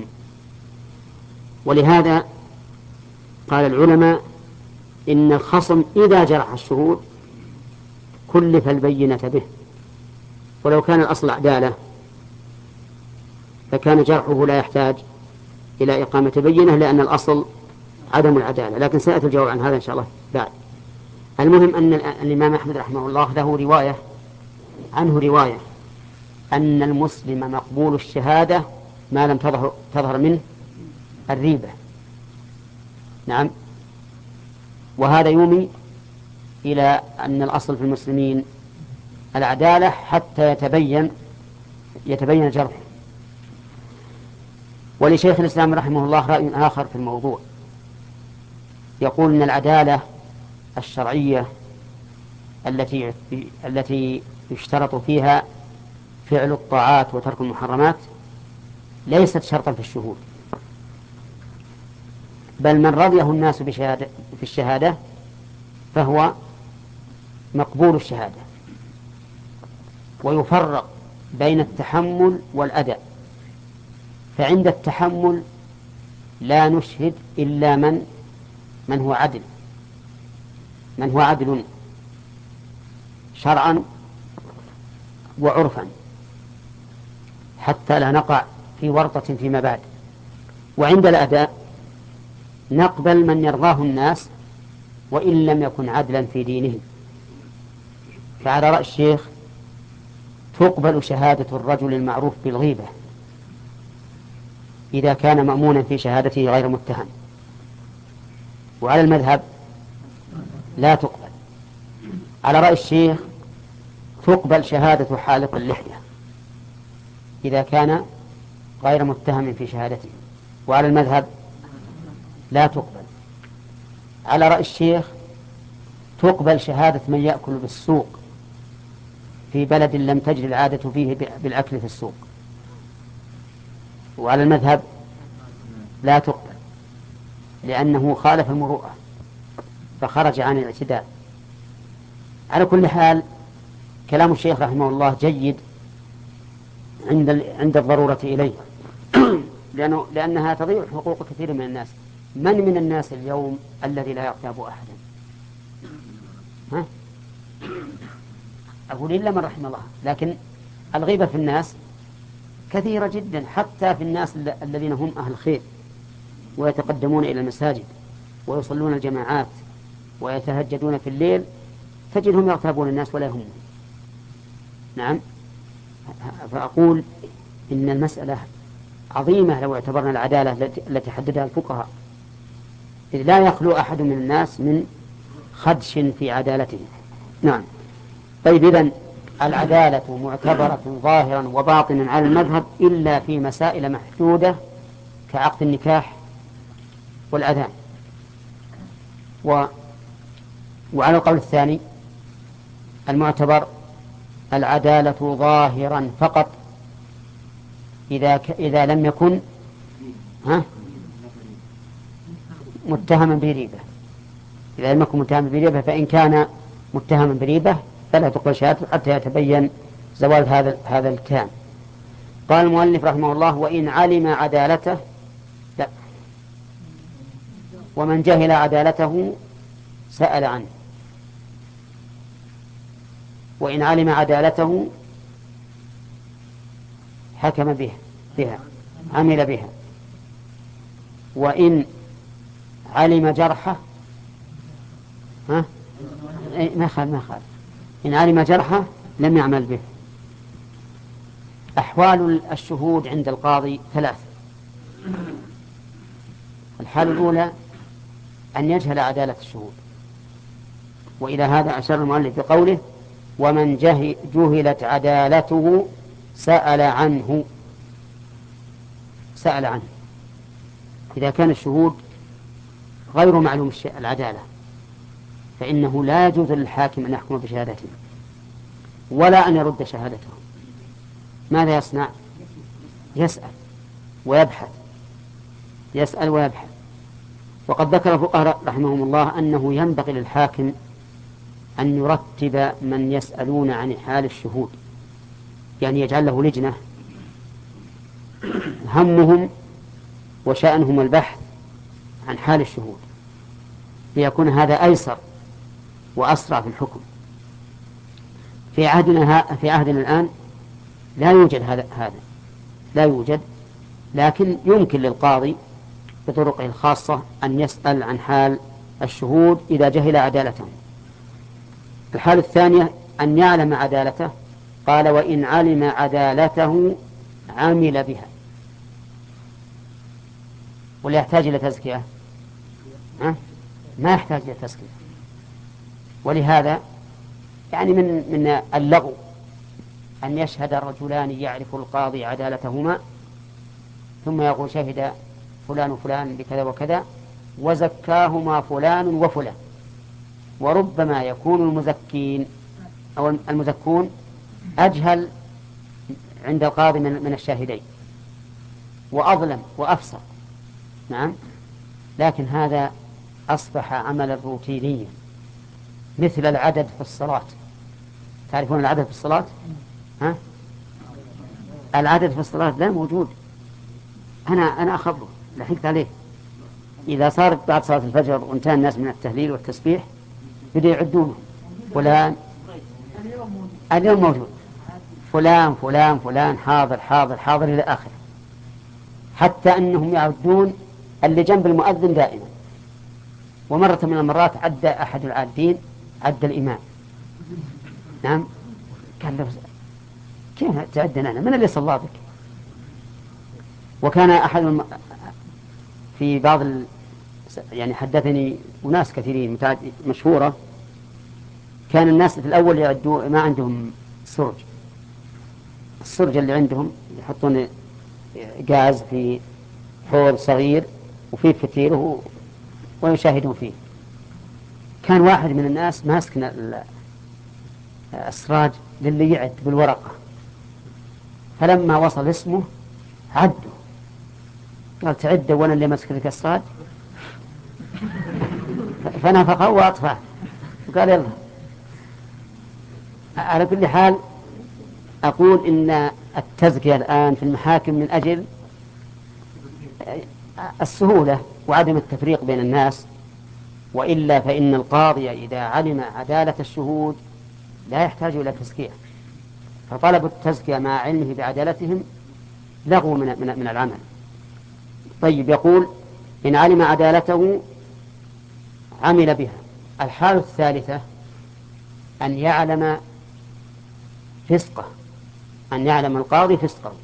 ولهذا قال العلماء إن الخصم إذا جرح الشهود كلف البينة به، ولو كان الأصل عدالة فكان جرحه لا يحتاج إلى إقامة بينة، لأن الأصل عدم العدالة. لكن سأتي الجواب عن هذا إن شاء الله بعد. المهم أن الإمام أحمد رحمه الله له رواية عنه رواية أن المسلم مقبول الشهادة ما لم تظهر, تظهر منه الريبة. نعم. وهذا يومي إلى أن الأصل في المسلمين العدالة حتى يتبين يتبين جرحه. ولشيخ الإسلام رحمه الله رأي آخر في الموضوع، يقول إن العدالة الشرعية التي التي يشترط فيها فعل الطاعات وترك المحرمات ليست شرطا في الشهود، بل من رضيه الناس بشهادة في الشهادة فهو مقبول الشهادة. ويفرق بين التحمل والأداء، فعند التحمل لا نشهد إلا من من هو عدل من هو عدل شرعا وعرفا، حتى لا نقع في ورطة فيما بعد. وعند الأداء نقبل من يرضاه الناس وإن لم يكن عدلا في دينه. فعلى رأي الشيخ تقبل شهادة الرجل المعروف بالغيبة إذا كان مأمونا في شهادته غير متهم، وعلى المذهب لا تقبل. على رأي الشيخ تقبل شهادة حالق اللحية إذا كان غير متهم في شهادته، وعلى المذهب لا تقبل. على رأي الشيخ تقبل شهادة من يأكل بالسوق في بلد لم تجري العادة فيه بالأكل في السوق، وعلى المذهب لا تقبل لأنه خالف المروءة فخرج عن الاعتداء. على كل حال كلام الشيخ رحمه الله جيد عند عند الضرورة إليه لأنه لأنها تضيع حقوق كثير من الناس. من من الناس اليوم الذي لا يغتاب أحدا؟ ها؟ أقول إلا من رحم الله. لكن الغيبة في الناس كثيرة جدا، حتى في الناس الذين هم أهل خير ويتقدمون إلى المساجد ويصلون الجماعات ويتهجدون في الليل تجدهم يغتابون الناس ولا يهمون. نعم. فأقول إن المسألة عظيمة لو اعتبرنا العدالة التي حددها الفقهاء، إذ لا يخلو أحد من الناس من خدش في عدالته. نعم. طيب، إذن العدالة معتبرة ظاهرا وباطنا على المذهب إلا في مسائل محدودة كعقد النكاح والأذان. و... وعلى القول الثاني المعتبر العدالة ظاهرا فقط إذا, ك... إذا لم يكن ها؟ متهما بريبة. إذا لم يكن متهما بريبة، فإن كان متهما بريبة فلا تقبل شهادته حتى يتبين زوال هذا هذا الاتهام. قال المؤلف رحمه الله: وإن علم عدالته لا ومن جهل عدالته سأل عنه. وإن علم عدالته حكم بها بها عمل بها، وإن علم جرحه ها ما خال ما خال إن علم جرحه لم يعمل به. أحوال الشهود عند القاضي ثلاث. الحالة الأولى أن يجهل عدالة الشهود، وإلى هذا أشار المؤلف بقوله: ومن جهلت عدالته سأل عنه. سأل عنه إذا كان الشهود غير معلوم العدالة فإنه لا يجوز للحاكم أن يحكم بشهادته ولا أن يرد شهادته. ماذا يصنع؟ يسأل ويبحث يسأل ويبحث. وقد ذكر الفقهاء رحمهم الله أنه ينبغي للحاكم أن يرتب من يسألون عن حال الشهود، يعني يجعل له لجنة همهم وشأنهم البحث عن حال الشهود، ليكون هذا أيسر وأسرع في الحكم. في عهدنا في عهدنا الآن لا يوجد هذا هذا لا يوجد، لكن يمكن للقاضي بطرقه الخاصة أن يسأل عن حال الشهود إذا جهل عدالتهم. الحالة الثانية أن يعلم عدالته. قال: وإن علم عدالته عمل بها. ولا يحتاج إلى تزكية؟ أه؟ ما يحتاج إلى تزكية. ولهذا يعني من من اللغو أن يشهد رجلان يعرف القاضي عدالتهما ثم يقول شهد فلان وفلان بكذا وكذا وزكاهما فلان وفلان، وربما يكون المزكين أو المزكون أجهل عند القاضي من الشاهدين وأظلم وأفسر. نعم، لكن هذا أصبح عملا روتينيا مثل العدد في الصلاة. تعرفون العدد في الصلاة؟ ها؟ العدد في الصلاة لا موجود. أنا أنا أخبره لحقت عليه. إذا صارت بعد صلاة الفجر وانتهى الناس من التهليل والتسبيح بدأ يعدونه فلان اليوم موجود، فلان فلان فلان حاضر حاضر حاضر إلى آخر، حتى أنهم يعدون اللي جنب المؤذن دائما. ومرة من المرات عد أحد العادين عد الإمام. نعم، قال له كيف تعدنا أنا؟ من اللي صلى بك؟ وكان أحد الم... في بعض ال... يعني حدثني وناس كثيرين متعد... مشهورة، كان الناس في الأول يعدوا ما عندهم سرج، السرج اللي عندهم يحطون غاز في حوض صغير وفيه فتيل ويشاهدون فيه. كان واحد من الناس ماسك السراج للي يعد بالورقة، فلما وصل اسمه عده، قال تعد وانا اللي ماسك لك السراج، فنفخه واطفاه وقال يلا. على كل حال أقول إن التزكية الآن في المحاكم من أجل السهولة وعدم التفريق بين الناس، وإلا فإن القاضي إذا علم عدالة الشهود لا يحتاج إلى تزكية، فطلب التزكية مع علمه بعدالتهم لغو من, من, من العمل. طيب، يقول إن علم عدالته عمل بها. الحالة الثالثة أن يعلم فسقه، أن يعلم القاضي فسقه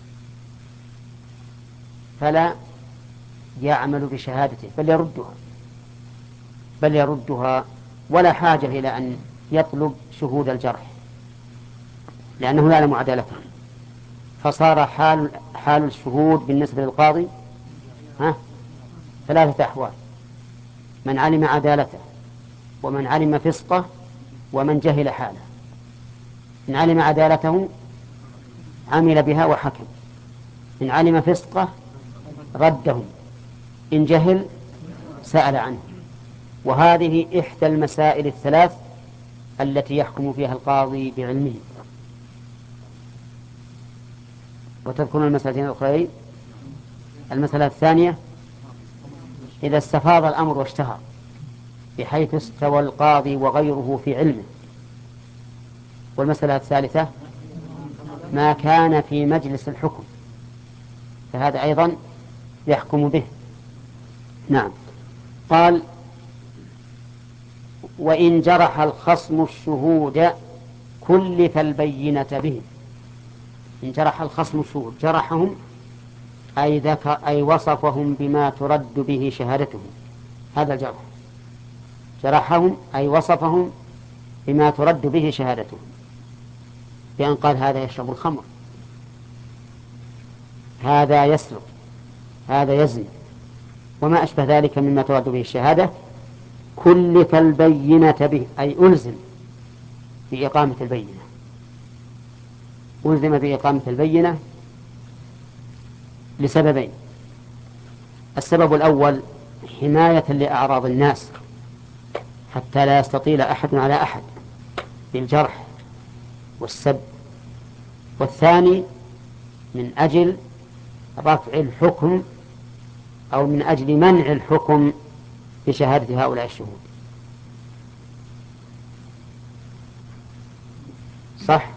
فلا يعمل بشهادته بل يردها بل يردها ولا حاجة إلى أن يطلب شهود الجرح لأنه يعلم عدالته. فصار حال حال الشهود بالنسبة للقاضي ها ثلاثة أحوال: من علم عدالته، ومن علم فسقه، ومن جهل حاله. إن علم عدالته عمل بها وحكم، إن علم فسقه رده، إن جهل سأل عنه. وهذه إحدى المسائل الثلاث التي يحكم فيها القاضي بعلمه. وتذكرون المسألتين الأخرين. المسألة الثانية: إذا استفاض الأمر واشتهر بحيث استوى القاضي وغيره في علمه. والمسألة الثالثة: ما كان في مجلس الحكم، فهذا أيضا يحكم به. نعم. قال: وإن جرح الخصم الشهود كلف البينة به. إن جرح الخصم الشهود، جرحهم أي ذكر أي وصفهم بما ترد به شهادتهم، هذا الجرح. جرحهم أي وصفهم بما ترد به شهادتهم، بأن قال هذا يشرب الخمر، هذا يسرق، هذا يزني، وما أشبه ذلك مما ترد به الشهادة. كلف البينة به أي ألزم بإقامة البينة، ألزم بإقامة البينة لسببين: السبب الأول حماية لأعراض الناس حتى لا يستطيل أحد على أحد بالجرح والسب، والثاني من أجل رفع الحكم أو من أجل منع الحكم بشهادة هؤلاء الشهود. صح؟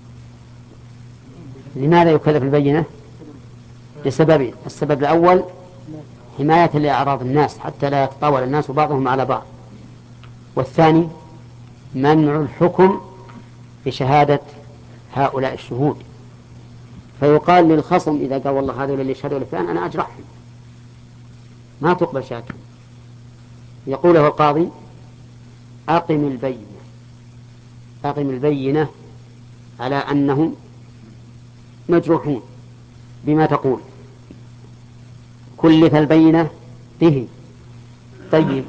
لماذا يكلف البينة؟ لسببين: السبب الأول حماية لأعراض الناس حتى لا يتطاول الناس بعضهم على بعض، والثاني منع الحكم بشهادة هؤلاء الشهود. فيقال للخصم إذا قال والله هذول اللي يشهدوا لفلان أنا أجرحهم، ما تقبل شهادته. يقول له القاضي: أقم البينة، أقم البينة على أنهم مجروحون بما تقول، كلف البينة به. طيب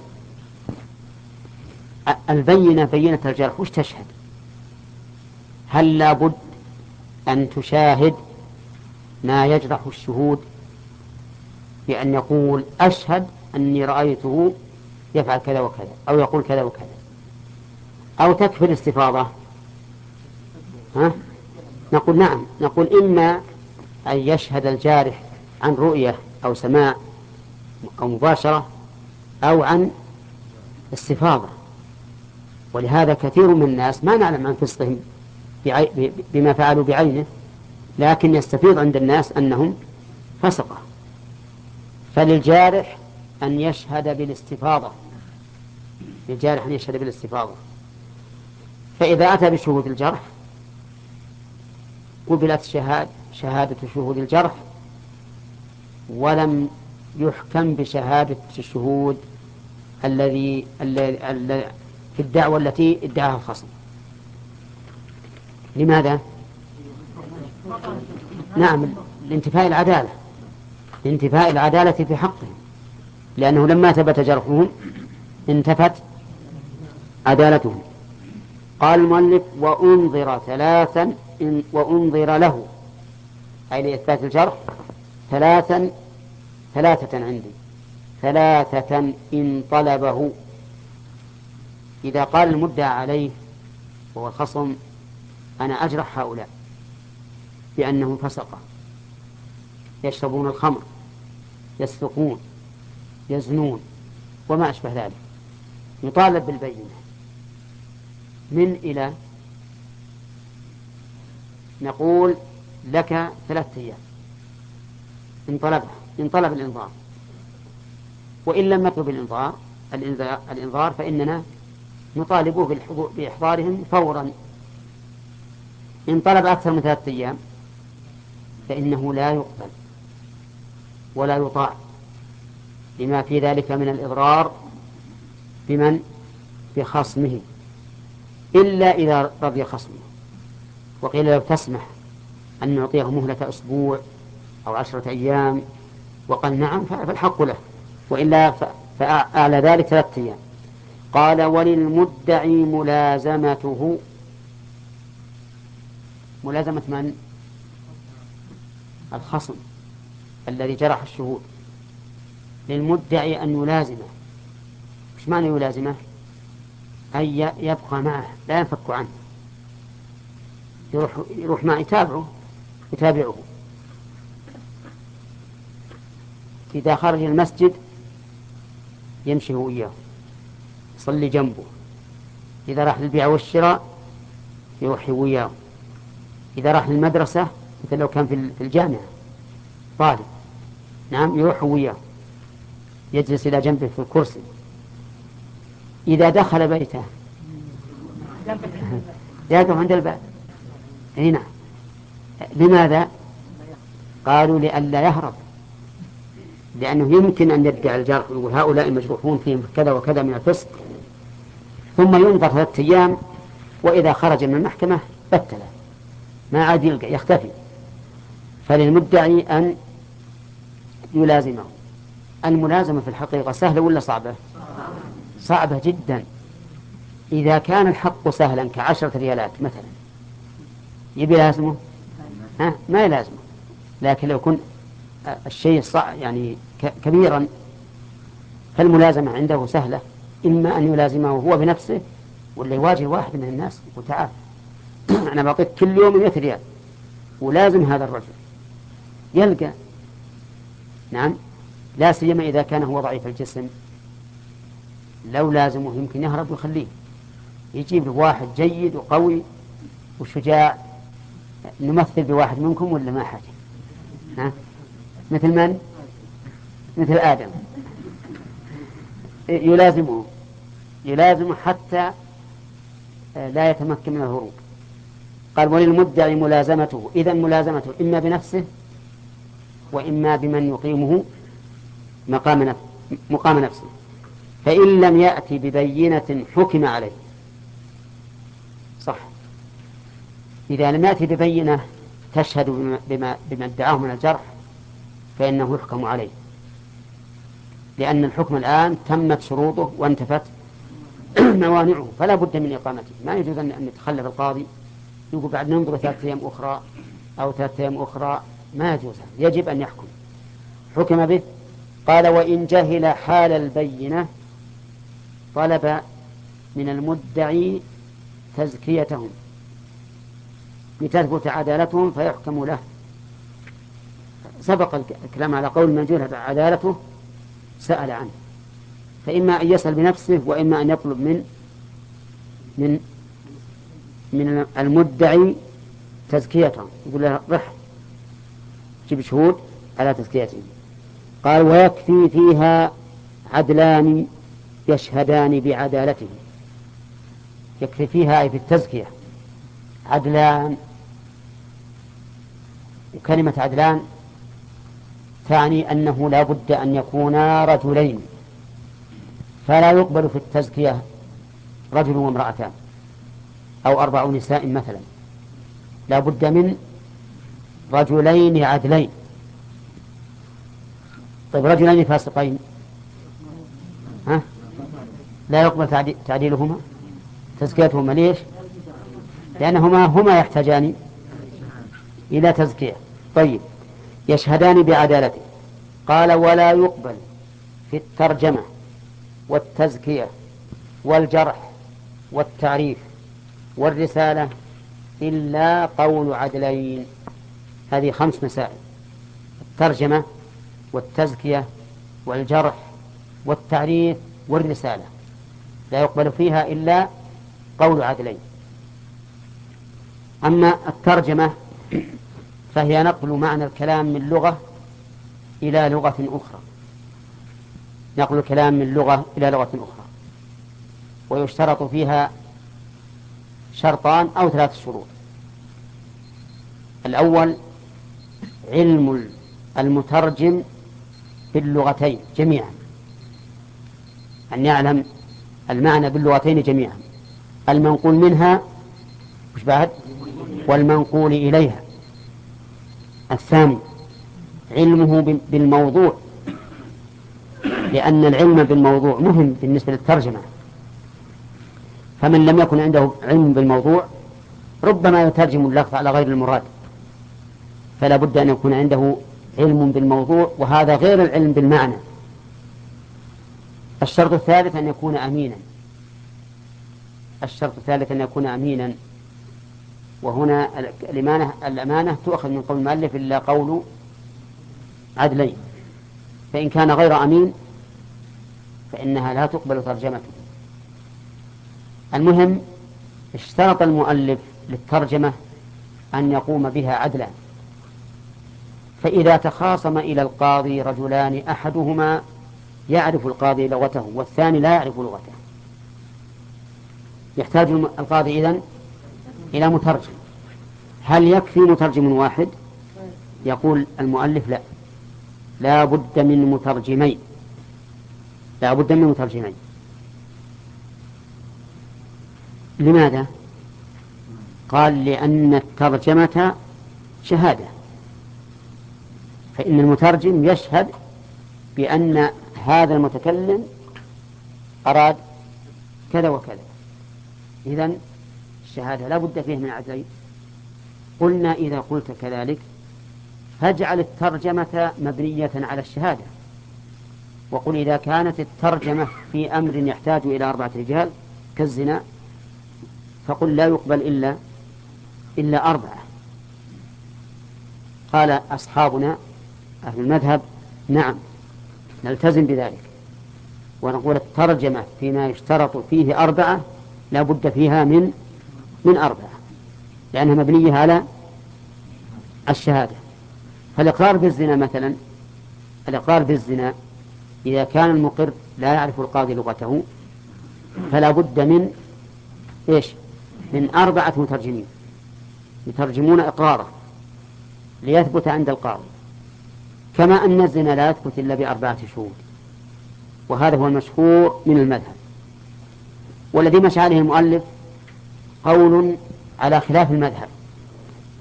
البينة بينة الجرح وش تشهد؟ هل لابد أن تشاهد ما يجرح الشهود بأن يقول أشهد أني رأيته يفعل كذا وكذا أو يقول كذا وكذا، أو تكفي الاستفاضة؟ ها؟ نقول نعم، نقول إما أن يشهد الجارح عن رؤية أو سماع أو مباشرة أو عن استفاضة. ولهذا كثير من الناس ما نعلم عن فسقهم بما فعلوا بعينه، لكن يستفيض عند الناس أنهم فسقة. فللجارح أن يشهد بالاستفاضة، للجارح أن يشهد بالاستفاضة. فإذا أتى بشهود الجرح قبلت شهادة, شهادة شهود الجرح، ولم يحكم بشهادة الشهود الذي الذي في الدعوة التي ادعاها الخصم. لماذا؟ نعم، لانتفاء العدالة، لانتفاء العدالة في حقهم، لأنه لما ثبت جرحهم انتفت عدالتهم. قال المؤلف وأنظر ثلاثا إن وأنظر له، أي لإثبات الجرح ثلاثا ثلاثة عندي ثلاثة إن طلبه. إذا قال المدعى عليه وهو الخصم أنا أجرح هؤلاء بأنهم فسقة، يشربون الخمر، يسرقون، يزنون وما أشبه ذلك، يطالب بالبينة من إلى نقول لك ثلاثة أيام إن طلب إن طلب الإنظار، وإن لم نطلب الإنظار الإنظار فإننا نطالبه بإحضارهم فورا. إن طلب أكثر من ثلاثة أيام فإنه لا يقبل ولا يطاع، لما في ذلك من الإضرار بمن بخصمه، إلا إذا رضي خصمه. وقيل لو تسمح أن نعطيه مهلة أسبوع أو عشرة أيام وقال نعم فالحق له، وإلا فأعلى ذلك ثلاثة أيام. قال وللمدعي ملازمته. ملازمة من؟ الخصم الذي جرح الشهود. للمدعي أن يلازمه. مش معنى يلازمه؟ أي يبقى معه لا ينفك عنه، يروح, يروح معه يتابعه يتابعه إذا خرج المسجد يمشي وياه يصلي جنبه، إذا راح للبيع والشراء يروح وياه، إذا راح للمدرسة مثل لو كان في الجامعة طالب نعم يروح وياه يجلس إلى جنبه في الكرسي. إذا دخل بيته يقف عند الباب. هنا لماذا؟ قالوا لئلا يهرب، لأنه يمكن أن يدعي الجرح ويقول هؤلاء مجروحون فيهم كذا وكذا من الفسق، ثم ينظر ثلاثة أيام وإذا خرج من المحكمة بتله ما عاد يلقى يختفي. فللمدعي أن يلازمه. الملازمة في الحقيقة سهلة ولا صعبة؟ صعبة جدا. إذا كان الحق سهلا كعشرة ريالات مثلا يبي لازمه؟ ها؟ ما يلازمه. لكن لو كن الشيء صعب يعني كبيرا فالملازمة عنده سهلة، إما أن يلازمه هو بنفسه ولا يواجه واحد من الناس يقول تعال أنا بعطيك كل يوم مئة ريال ولازم هذا الرجل يلقى. نعم، لا سيما إذا كان هو ضعيف الجسم، لو لازمه يمكن يهرب ويخليه، يجيب له واحد جيد وقوي وشجاع. نمثل بواحد منكم ولا ما حاجة؟ ها؟ مثل من؟ مثل آدم. يلازمه يلازمه حتى لا يتمكن من الهروب. قال وللمدعي ملازمته. إذن ملازمته إما بنفسه وإما بمن يقيمه مقام نفسه مقام نفسه. فإن لم يأتي ببينة حكم عليه. صح. إذا لم يأتي ببينة تشهد بما, بما ادعاه من الجرح فإنه يحكم عليه، لأن الحكم الآن تمت شروطه وانتفت موانعه، فلا بد من إقامته. ما يجوز أن يتخلف القاضي يقول بعد ننظر ثلاثة أيام أخرى أو ثلاثة أيام أخرى، ما يجوز، يجب أن يحكم. حكم به. قال وإن جهل حال البينة طلب من المدعي تزكيتهم لتثبت عدالتهم فيحكم له. سبق الكلام على قول من جهل عدالته سأل عنه، فإما أن يسأل بنفسه وإما أن يطلب من من من المدعي تزكيتهم، يقول له رح جيب شهود على تزكيتهم. قال ويكفي فيها عدلان يشهدان بعدالته. يكفي فيها أي في التزكية عدلان، وكلمة عدلان تعني أنه لا بد أن يكونا رجلين، فلا يقبل في التزكية رجل وامرأتان أو أربع نساء مثلا، لا بد من رجلين عدلين. طيب رجلين فاسقين ها؟ لا يقبل تعديلهما تزكيتهما. ليش؟ لأنهما هما يحتاجان إلى تزكية. طيب يشهدان بعدالته. قال ولا يقبل في الترجمة والتزكية والجرح والتعريف والرسالة إلا قول عدلين. هذه خمس مسائل: الترجمة والتزكية والجرح والتعريف والرسالة لا يقبل فيها إلا قول عدلين. أما الترجمة فهي نقل معنى الكلام من لغة إلى لغة أخرى، نقل الكلام من لغة إلى لغة أخرى، ويشترط فيها شرطان أو ثلاث شروط. الأول علم المترجم باللغتين جميعا، أن يعلم المعنى باللغتين جميعا، المنقول منها مش بعد والمنقول إليها. الثاني علمه بالموضوع، لأن العلم بالموضوع مهم بالنسبة للترجمة، فمن لم يكن عنده علم بالموضوع ربما يترجم اللفظ على غير المراد، فلا بد أن يكون عنده علم بالموضوع، وهذا غير العلم بالمعنى. الشرط الثالث أن يكون أمينا، الشرط الثالث أن يكون أمينا، وهنا الأمانة, الأمانة تؤخذ من قول المؤلف إلا قول عدلين، فإن كان غير أمين فإنها لا تقبل ترجمته. المهم اشترط المؤلف للترجمة أن يقوم بها عدلا، فإذا تخاصم إلى القاضي رجلان أحدهما يعرف القاضي لغته والثاني لا يعرف لغته، يحتاج القاضي إذن إلى مترجم. هل يكفي مترجم واحد؟ يقول المؤلف لا، لا بد من مترجمين، لا بد من مترجمين. لماذا؟ قال لأن الترجمة شهادة، فإن المترجم يشهد بأن هذا المتكلم أراد كذا وكذا، إذن الشهادة لا بد فيه من عدلين. قلنا إذا قلت كذلك فاجعل الترجمة مبنية على الشهادة، وقل إذا كانت الترجمة في أمر يحتاج إلى أربعة رجال كالزنا فقل لا يقبل إلا إلا أربعة. قال أصحابنا أهل المذهب نعم نلتزم بذلك ونقول الترجمة فيما يشترط فيه أربعة لا بد فيها من من أربعة، لأنها مبنية على الشهادة. فالإقرار بالزنا مثلا، الإقرار بالزنا إذا كان المقر لا يعرف القاضي لغته فلا بد من إيش؟ من أربعة مترجمين يترجمون إقراره ليثبت عند القاضي، كما أن الزنا لا يثبت إلا بأربعة شهود، وهذا هو المشهور من المذهب. والذي مشى عليه المؤلف قول على خلاف المذهب،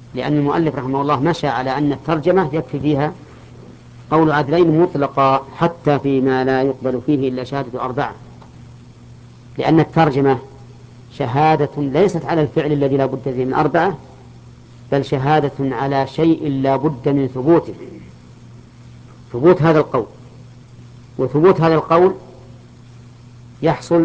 لأن المؤلف رحمه الله مشى على أن الترجمة يكفي فيها قول عدلين مطلقا حتى فيما لا يقبل فيه إلا شهادة أربعة، لأن الترجمة شهادة ليست على الفعل الذي لا بد فيه من أربعة، بل شهادة على شيء لا بد من ثبوته، ثبوت هذا القول. وثبوت هذا القول يحصل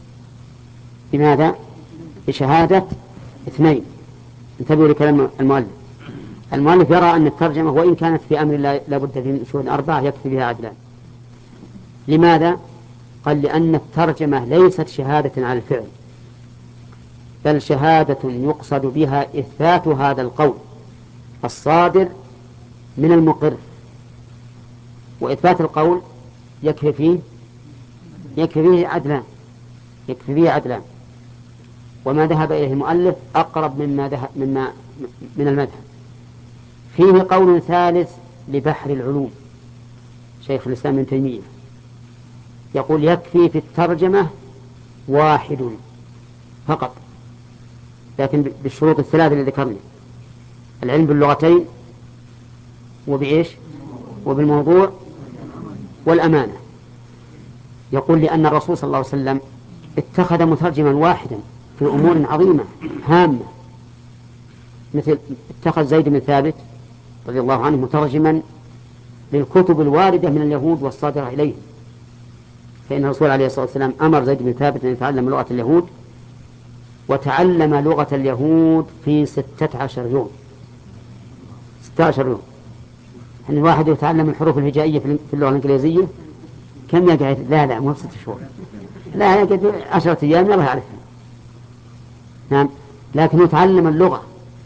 بماذا؟ بشهادة اثنين. انتبهوا لكلام المؤلف. المؤلف يرى أن الترجمة وإن كانت في أمر لا بد فيه من شهود أربعة يكفي بها عدلان. لماذا؟ قال لأن الترجمة ليست شهادة على الفعل، بل شهادة يقصد بها إثبات هذا القول الصادر من المقر، وإثبات القول يكفي فيه يكفي فيه عدلان يكفي فيه عدلان وما ذهب إليه المؤلف أقرب مما ذهب مما من المذهب. فيه قول ثالث لبحر العلوم شيخ الإسلام ابن تيمية، يقول يكفي في الترجمة واحد فقط، لكن بالشروط الثلاثة اللي ذكرنا: العلم باللغتين، وبإيش، وبالموضوع، والأمانة. يقول لأن الرسول صلى الله عليه وسلم اتخذ مترجما واحدا في أمور عظيمة هامة، مثل اتخذ زيد بن ثابت رضي الله عنه مترجما للكتب الواردة من اليهود والصادرة إليه، فإن الرسول عليه الصلاة والسلام أمر زيد بن ثابت أن يتعلم لغة اليهود، وتعلم لغة اليهود في ستة عشر يوم. ستة عشر يوم. يعني الواحد يتعلم الحروف الهجائية في اللغة الإنجليزية كم يقعد؟ لا لا مو ستة شهور، لا يقعد عشرة أيام يلا يعرفها. نعم، لكن يتعلم اللغة.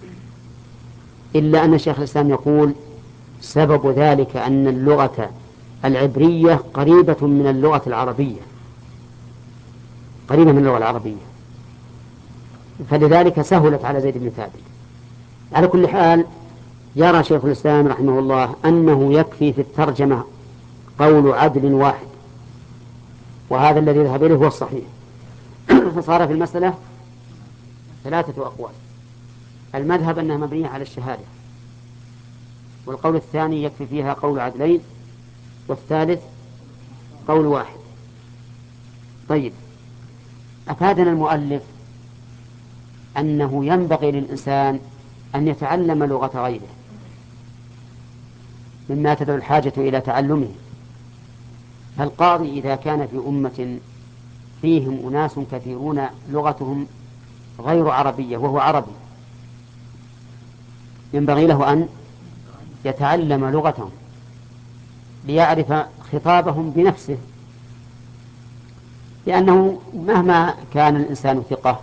إلا أن شيخ الإسلام يقول سبب ذلك أن اللغة العبرية قريبة من اللغة العربية، قريبة من اللغة العربية، فلذلك سهلت على زيد بن ثابت. على كل حال يرى شيخ الإسلام رحمه الله أنه يكفي في الترجمة قول عدل واحد، وهذا الذي ذهب إليه هو الصحيح. فصار في المسألة ثلاثة أقوال: المذهب أنها مبنية على الشهادة، والقول الثاني يكفي فيها قول عدلين، والثالث قول واحد. طيب، أفادنا المؤلف أنه ينبغي للإنسان أن يتعلم لغة غيره مما تدعو الحاجة إلى تعلمه. القاضي إذا كان في أمة فيهم أناس كثيرون لغتهم غير عربية وهو عربي، ينبغي له أن يتعلم لغتهم ليعرف خطابهم بنفسه، لأنه مهما كان الإنسان ثقة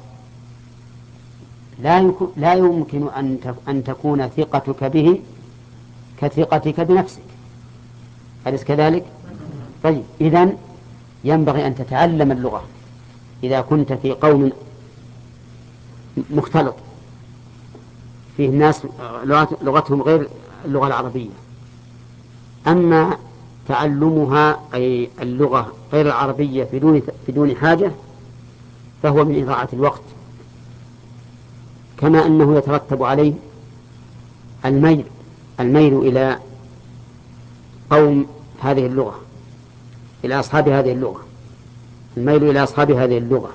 لا يمكن أن تكون ثقتك به كثقتك بنفسك، أليس كذلك؟ طيب، إذن ينبغي أن تتعلم اللغة إذا كنت في قوم مختلط فيه الناس لغتهم غير اللغة العربية. أما تعلمها أي اللغة غير العربية بدون بدون حاجة فهو من إضاعة الوقت، كما أنه يترتب عليه الميل الميل إلى قوم هذه اللغة، إلى أصحاب هذه اللغة، الميل إلى أصحاب هذه اللغة.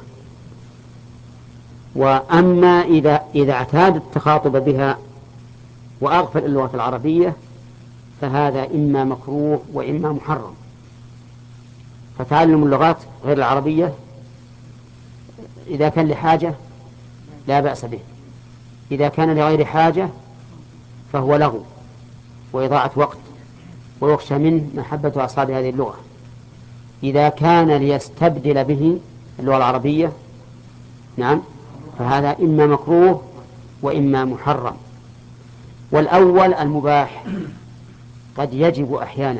وأما إذا إذا اعتاد التخاطب بها وأغفل اللغة العربية فهذا إما مكروه وإما محرم. فتعلم اللغات غير العربية إذا كان لحاجة لا بأس به، إذا كان لغير حاجة فهو لغو وإضاعة وقت، ويخشى منه محبة أصحاب هذه اللغة. إذا كان ليستبدل به اللغة العربية نعم فهذا إما مكروه وإما محرم. والأول المباح قد يجب أحيانا،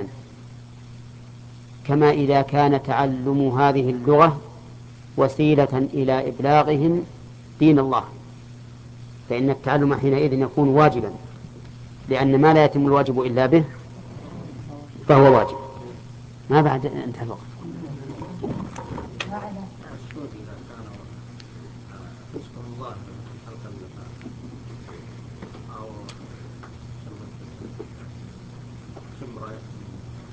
كما إذا كان تعلم هذه اللغة وسيلة إلى إبلاغهم دين الله، فإن التعلم حينئذ يكون واجبا، لأن ما لا يتم الواجب إلا به فهو واجب. ما بعد انتهى الوقت. الله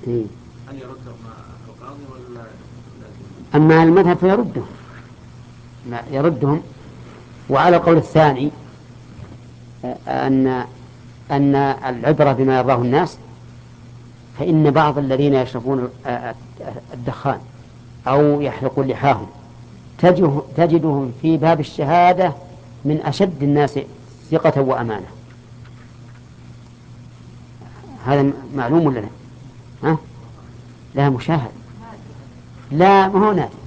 إيه. هل يرده مع القاضي ولا؟ أما المذهب فيردهم، لا يردهم. وعلى القول الثاني أن أن العبرة بما يرضاه الناس، فإن بعض الذين يشربون الدخان أو يحلقون لحاهم تجدهم في باب الشهادة من أشد الناس ثقة وأمانة. هذا معلوم ولا لا؟ ها؟ لا مشاهد، لا ما هو نادي.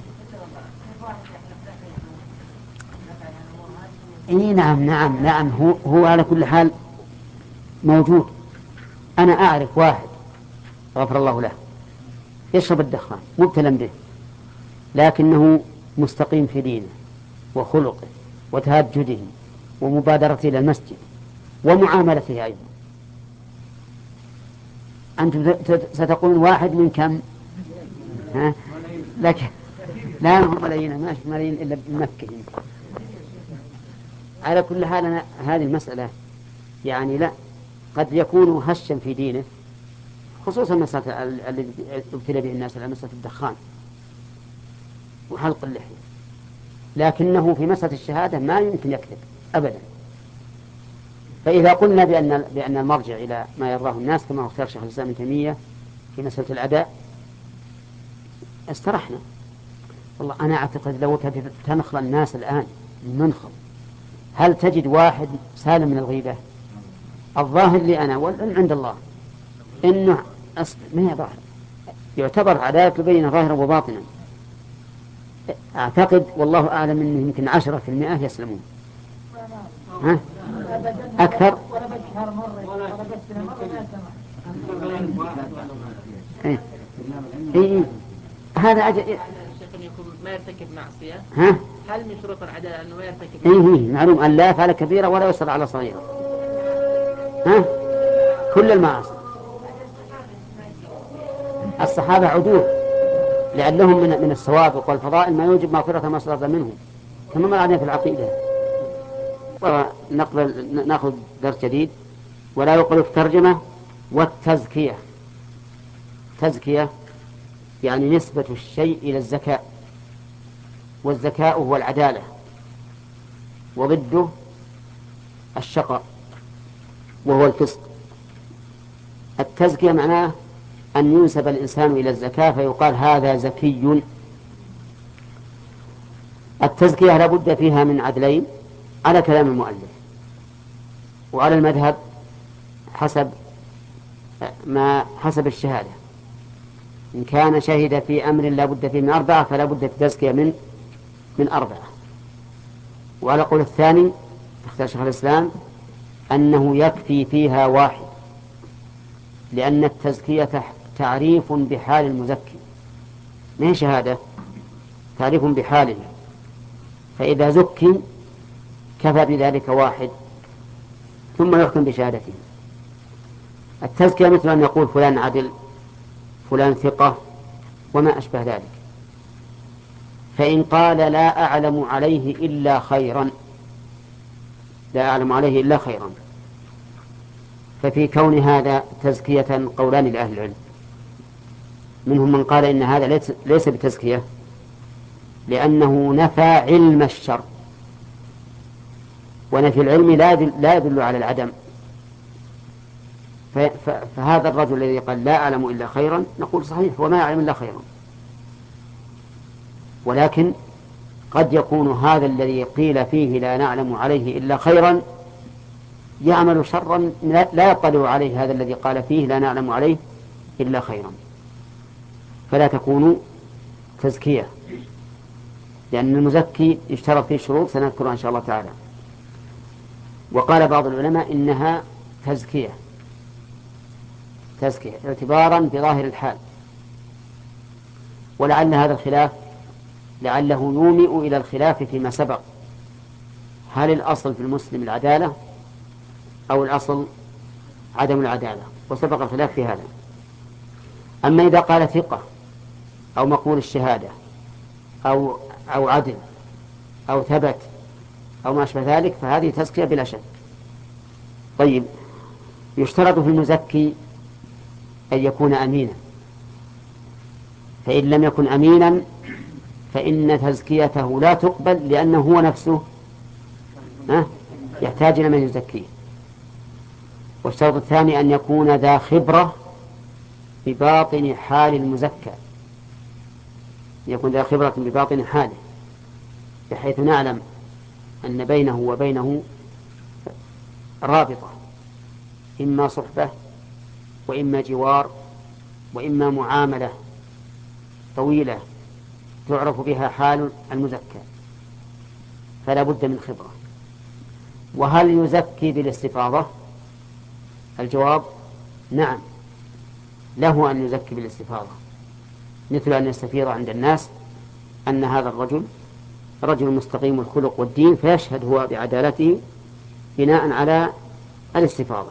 إيه نعم نعم نعم هو, هو على كل حال موجود. أنا أعرف واحد غفر الله له يشرب الدخان مبتلا به، لكنه مستقيم في دينه وخلقه وتهجده ومبادرته إلى المسجد ومعاملته أيضا. أنتم ستقولون واحد من كم؟ ها؟ لكن لا هم ملايين، ما في ملايين إلا بمكة. على كل حال أنا هذه المسألة يعني لا، قد يكون هشا في دينه، خصوصا مسألة الذي ابتلى به الناس على مسألة الدخان وحلق اللحية، لكنه في مسألة الشهادة ما يمكن يكذب أبدا. فإذا قلنا بأن بأن المرجع إلى ما يرضاه الناس كما اختار شيخ الإسلام ابن تيمية في مسألة الأداء استرحنا. والله أنا أعتقد لو تنخل الناس الآن منخل، هل تجد واحد سالم من الغيبة؟ الظاهر لي أنا والعلم عند الله إنه أصل ما هي ظاهر، يعتبر عدالة بين ظاهرا وباطنا. أعتقد والله أعلم إنه يمكن عشرة في المئة يسلمون. ها؟ أكثر؟ إيه. إيه. هذا أجل يكون ما يرتكب معصية. ها؟ هل من شروط العدالة أنه ما يرتكب معصية؟ إيه معلوم أن لا يفعل كبيرة ولا يصر على صغيرة. ها؟ كل المعاصي. الصحابة عدول لأنهم من من السوابق والفضائل ما يوجب مغفرة ما صدر منهم، كما مر علينا في العقيدة. ونقبل نأخذ درس جديد. ولا يقبل الترجمة والتزكية. تزكية يعني نسبة الشيء إلى الزكاة، والزكاء هو العدالة، وضده الشقاء وهو الفسق. التزكية معناه أن ينسب الإنسان إلى الزكاة فيقال هذا زكي. التزكية لابد فيها من عدلين على كلام المؤلف، وعلى المذهب حسب ما حسب الشهادة. إن كان شهد في أمر لا بد فيه من أربعة فلا بد في التزكية من من أربعة. وعلى قول الثاني اختار شيخ الإسلام أنه يكفي فيها واحد، لأن التزكية تعريف بحال المزكي ما هي شهادة، تعريف بحاله، فإذا زكي كفى بذلك واحد ثم يحكم بشهادته. التزكية مثل أن يقول فلان عدل، فلان ثقة، وما أشبه ذلك. فإن قال لا أعلم عليه إلا خيرا، لا أعلم عليه إلا خيرا، ففي كون هذا تزكية قولان لأهل العلم. منهم من قال إن هذا ليس بتزكية لأنه نفى علم الشر، ونفي العلم لا يدل على العدم. فهذا الرجل الذي قال لا أعلم إلا خيرا نقول صحيح وما يعلم إلا خيرا، ولكن قد يكون هذا الذي قيل فيه لا نعلم عليه إلا خيرا يعمل شرا لا يطلع عليه هذا الذي قال فيه لا نعلم عليه إلا خيرا، فلا تكون تزكية، لأن المزكي يشترط فيه شروط سنذكرها إن شاء الله تعالى. وقال بعض العلماء إنها تزكية تزكية اعتبارا بظاهر الحال، ولعل هذا الخلاف لعله يومئ إلى الخلاف فيما سبق، هل الأصل في المسلم العدالة أو الأصل عدم العدالة، وسبق الخلاف في هذا. أما إذا قال ثقة أو مقبول الشهادة أو أو عدل أو ثبت أو ما أشبه ذلك فهذه تزكية بلا شك. طيب، يشترط في المزكي أن يكون أمينا فإن لم يكن أمينا فإن تزكيته لا تقبل، لأنه هو نفسه يحتاج إلى من يزكيه. والشرط الثاني أن يكون ذا خبرة بباطن حال المزكى، يكون ذا خبرة بباطن حاله، بحيث نعلم أن بينه وبينه رابطة، إما صحبة وإما جوار وإما معاملة طويلة تعرف بها حال المزكى، فلا بد من خبرة. وهل يزكي بالاستفاضة؟ الجواب نعم، له أن يزكي بالاستفاضة، مثل أن يستفيض عند الناس أن هذا الرجل رجل مستقيم الخلق والدين، فيشهد هو بعدالته بناء على الاستفاضة.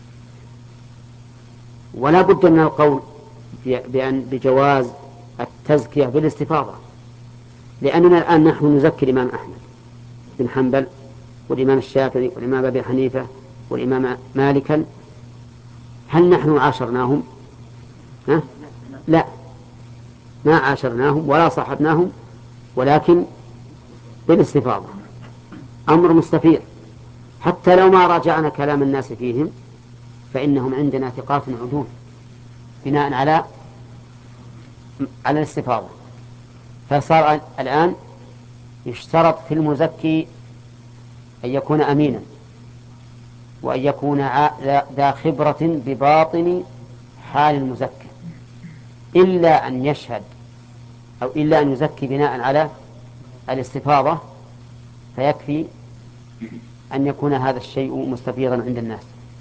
ولا بد من القول بأن بجواز التزكية بالاستفاضة، لأننا الآن نحن نزكي الإمام أحمد بن حنبل والإمام الشافعي والإمام أبي حنيفة والإمام مالكا، هل نحن عاشرناهم؟ ها؟ لا، ما عاشرناهم ولا صاحبناهم، ولكن بالاستفاضة، أمر مستفيض. حتى لو ما راجعنا كلام الناس فيهم فإنهم عندنا ثقات عدول بناء على على الاستفاضة. فصار الآن يشترط في المزكي أن يكون أمينا، وأن يكون ذا خبرة بباطن حال المزكي، إلا أن يشهد أو إلا أن يزكي بناء على الاستفاضة، فيكفي أن يكون هذا الشيء مستفيضا عند الناس.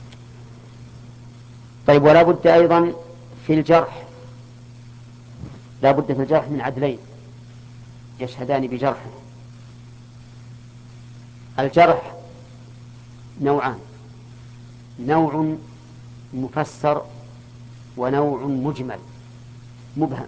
طيب، ولا بد أيضا في الجرح، لا بد في الجرح من عدلين يشهدان بجرحه. الجرح نوعان، نوع مفسر ونوع مجمل مبهم.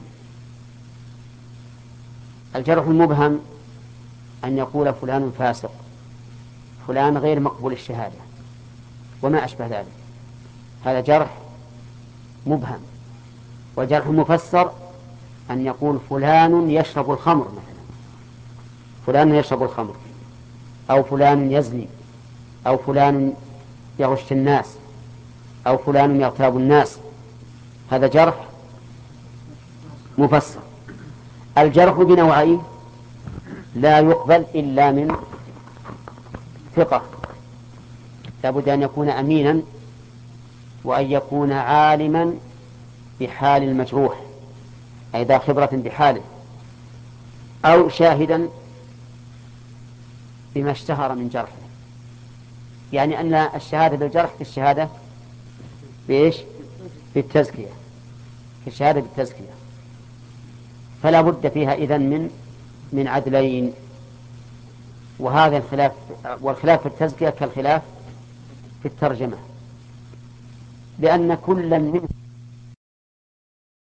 الجرح المبهم أن يقول فلان فاسق، فلان غير مقبول الشهادة، وما أشبه ذلك، هذا جرح مبهم. والجرح المفسر أن يقول فلان يشرب الخمر مثلا، فلان يشرب الخمر، أو فلان يزني، أو فلان يغش الناس، أو فلان يغتاب الناس، هذا جرح مفسر. الجرح بنوعين لا يقبل إلا من ثقة، لابد أن يكون أمينا، وأن يكون عالما بحال المجروح، أي ذا خبرة بحاله، أو شاهدا بما اشتهر من جرحه. يعني أن الشهادة بالجرح كالشهادة بإيش؟ بالتزكية، كالشهادة بالتزكية. فلا بد فيها إذن من من عدلين. وهذا الخلاف، والخلاف في التزكية كالخلاف في الترجمة، لأن كل من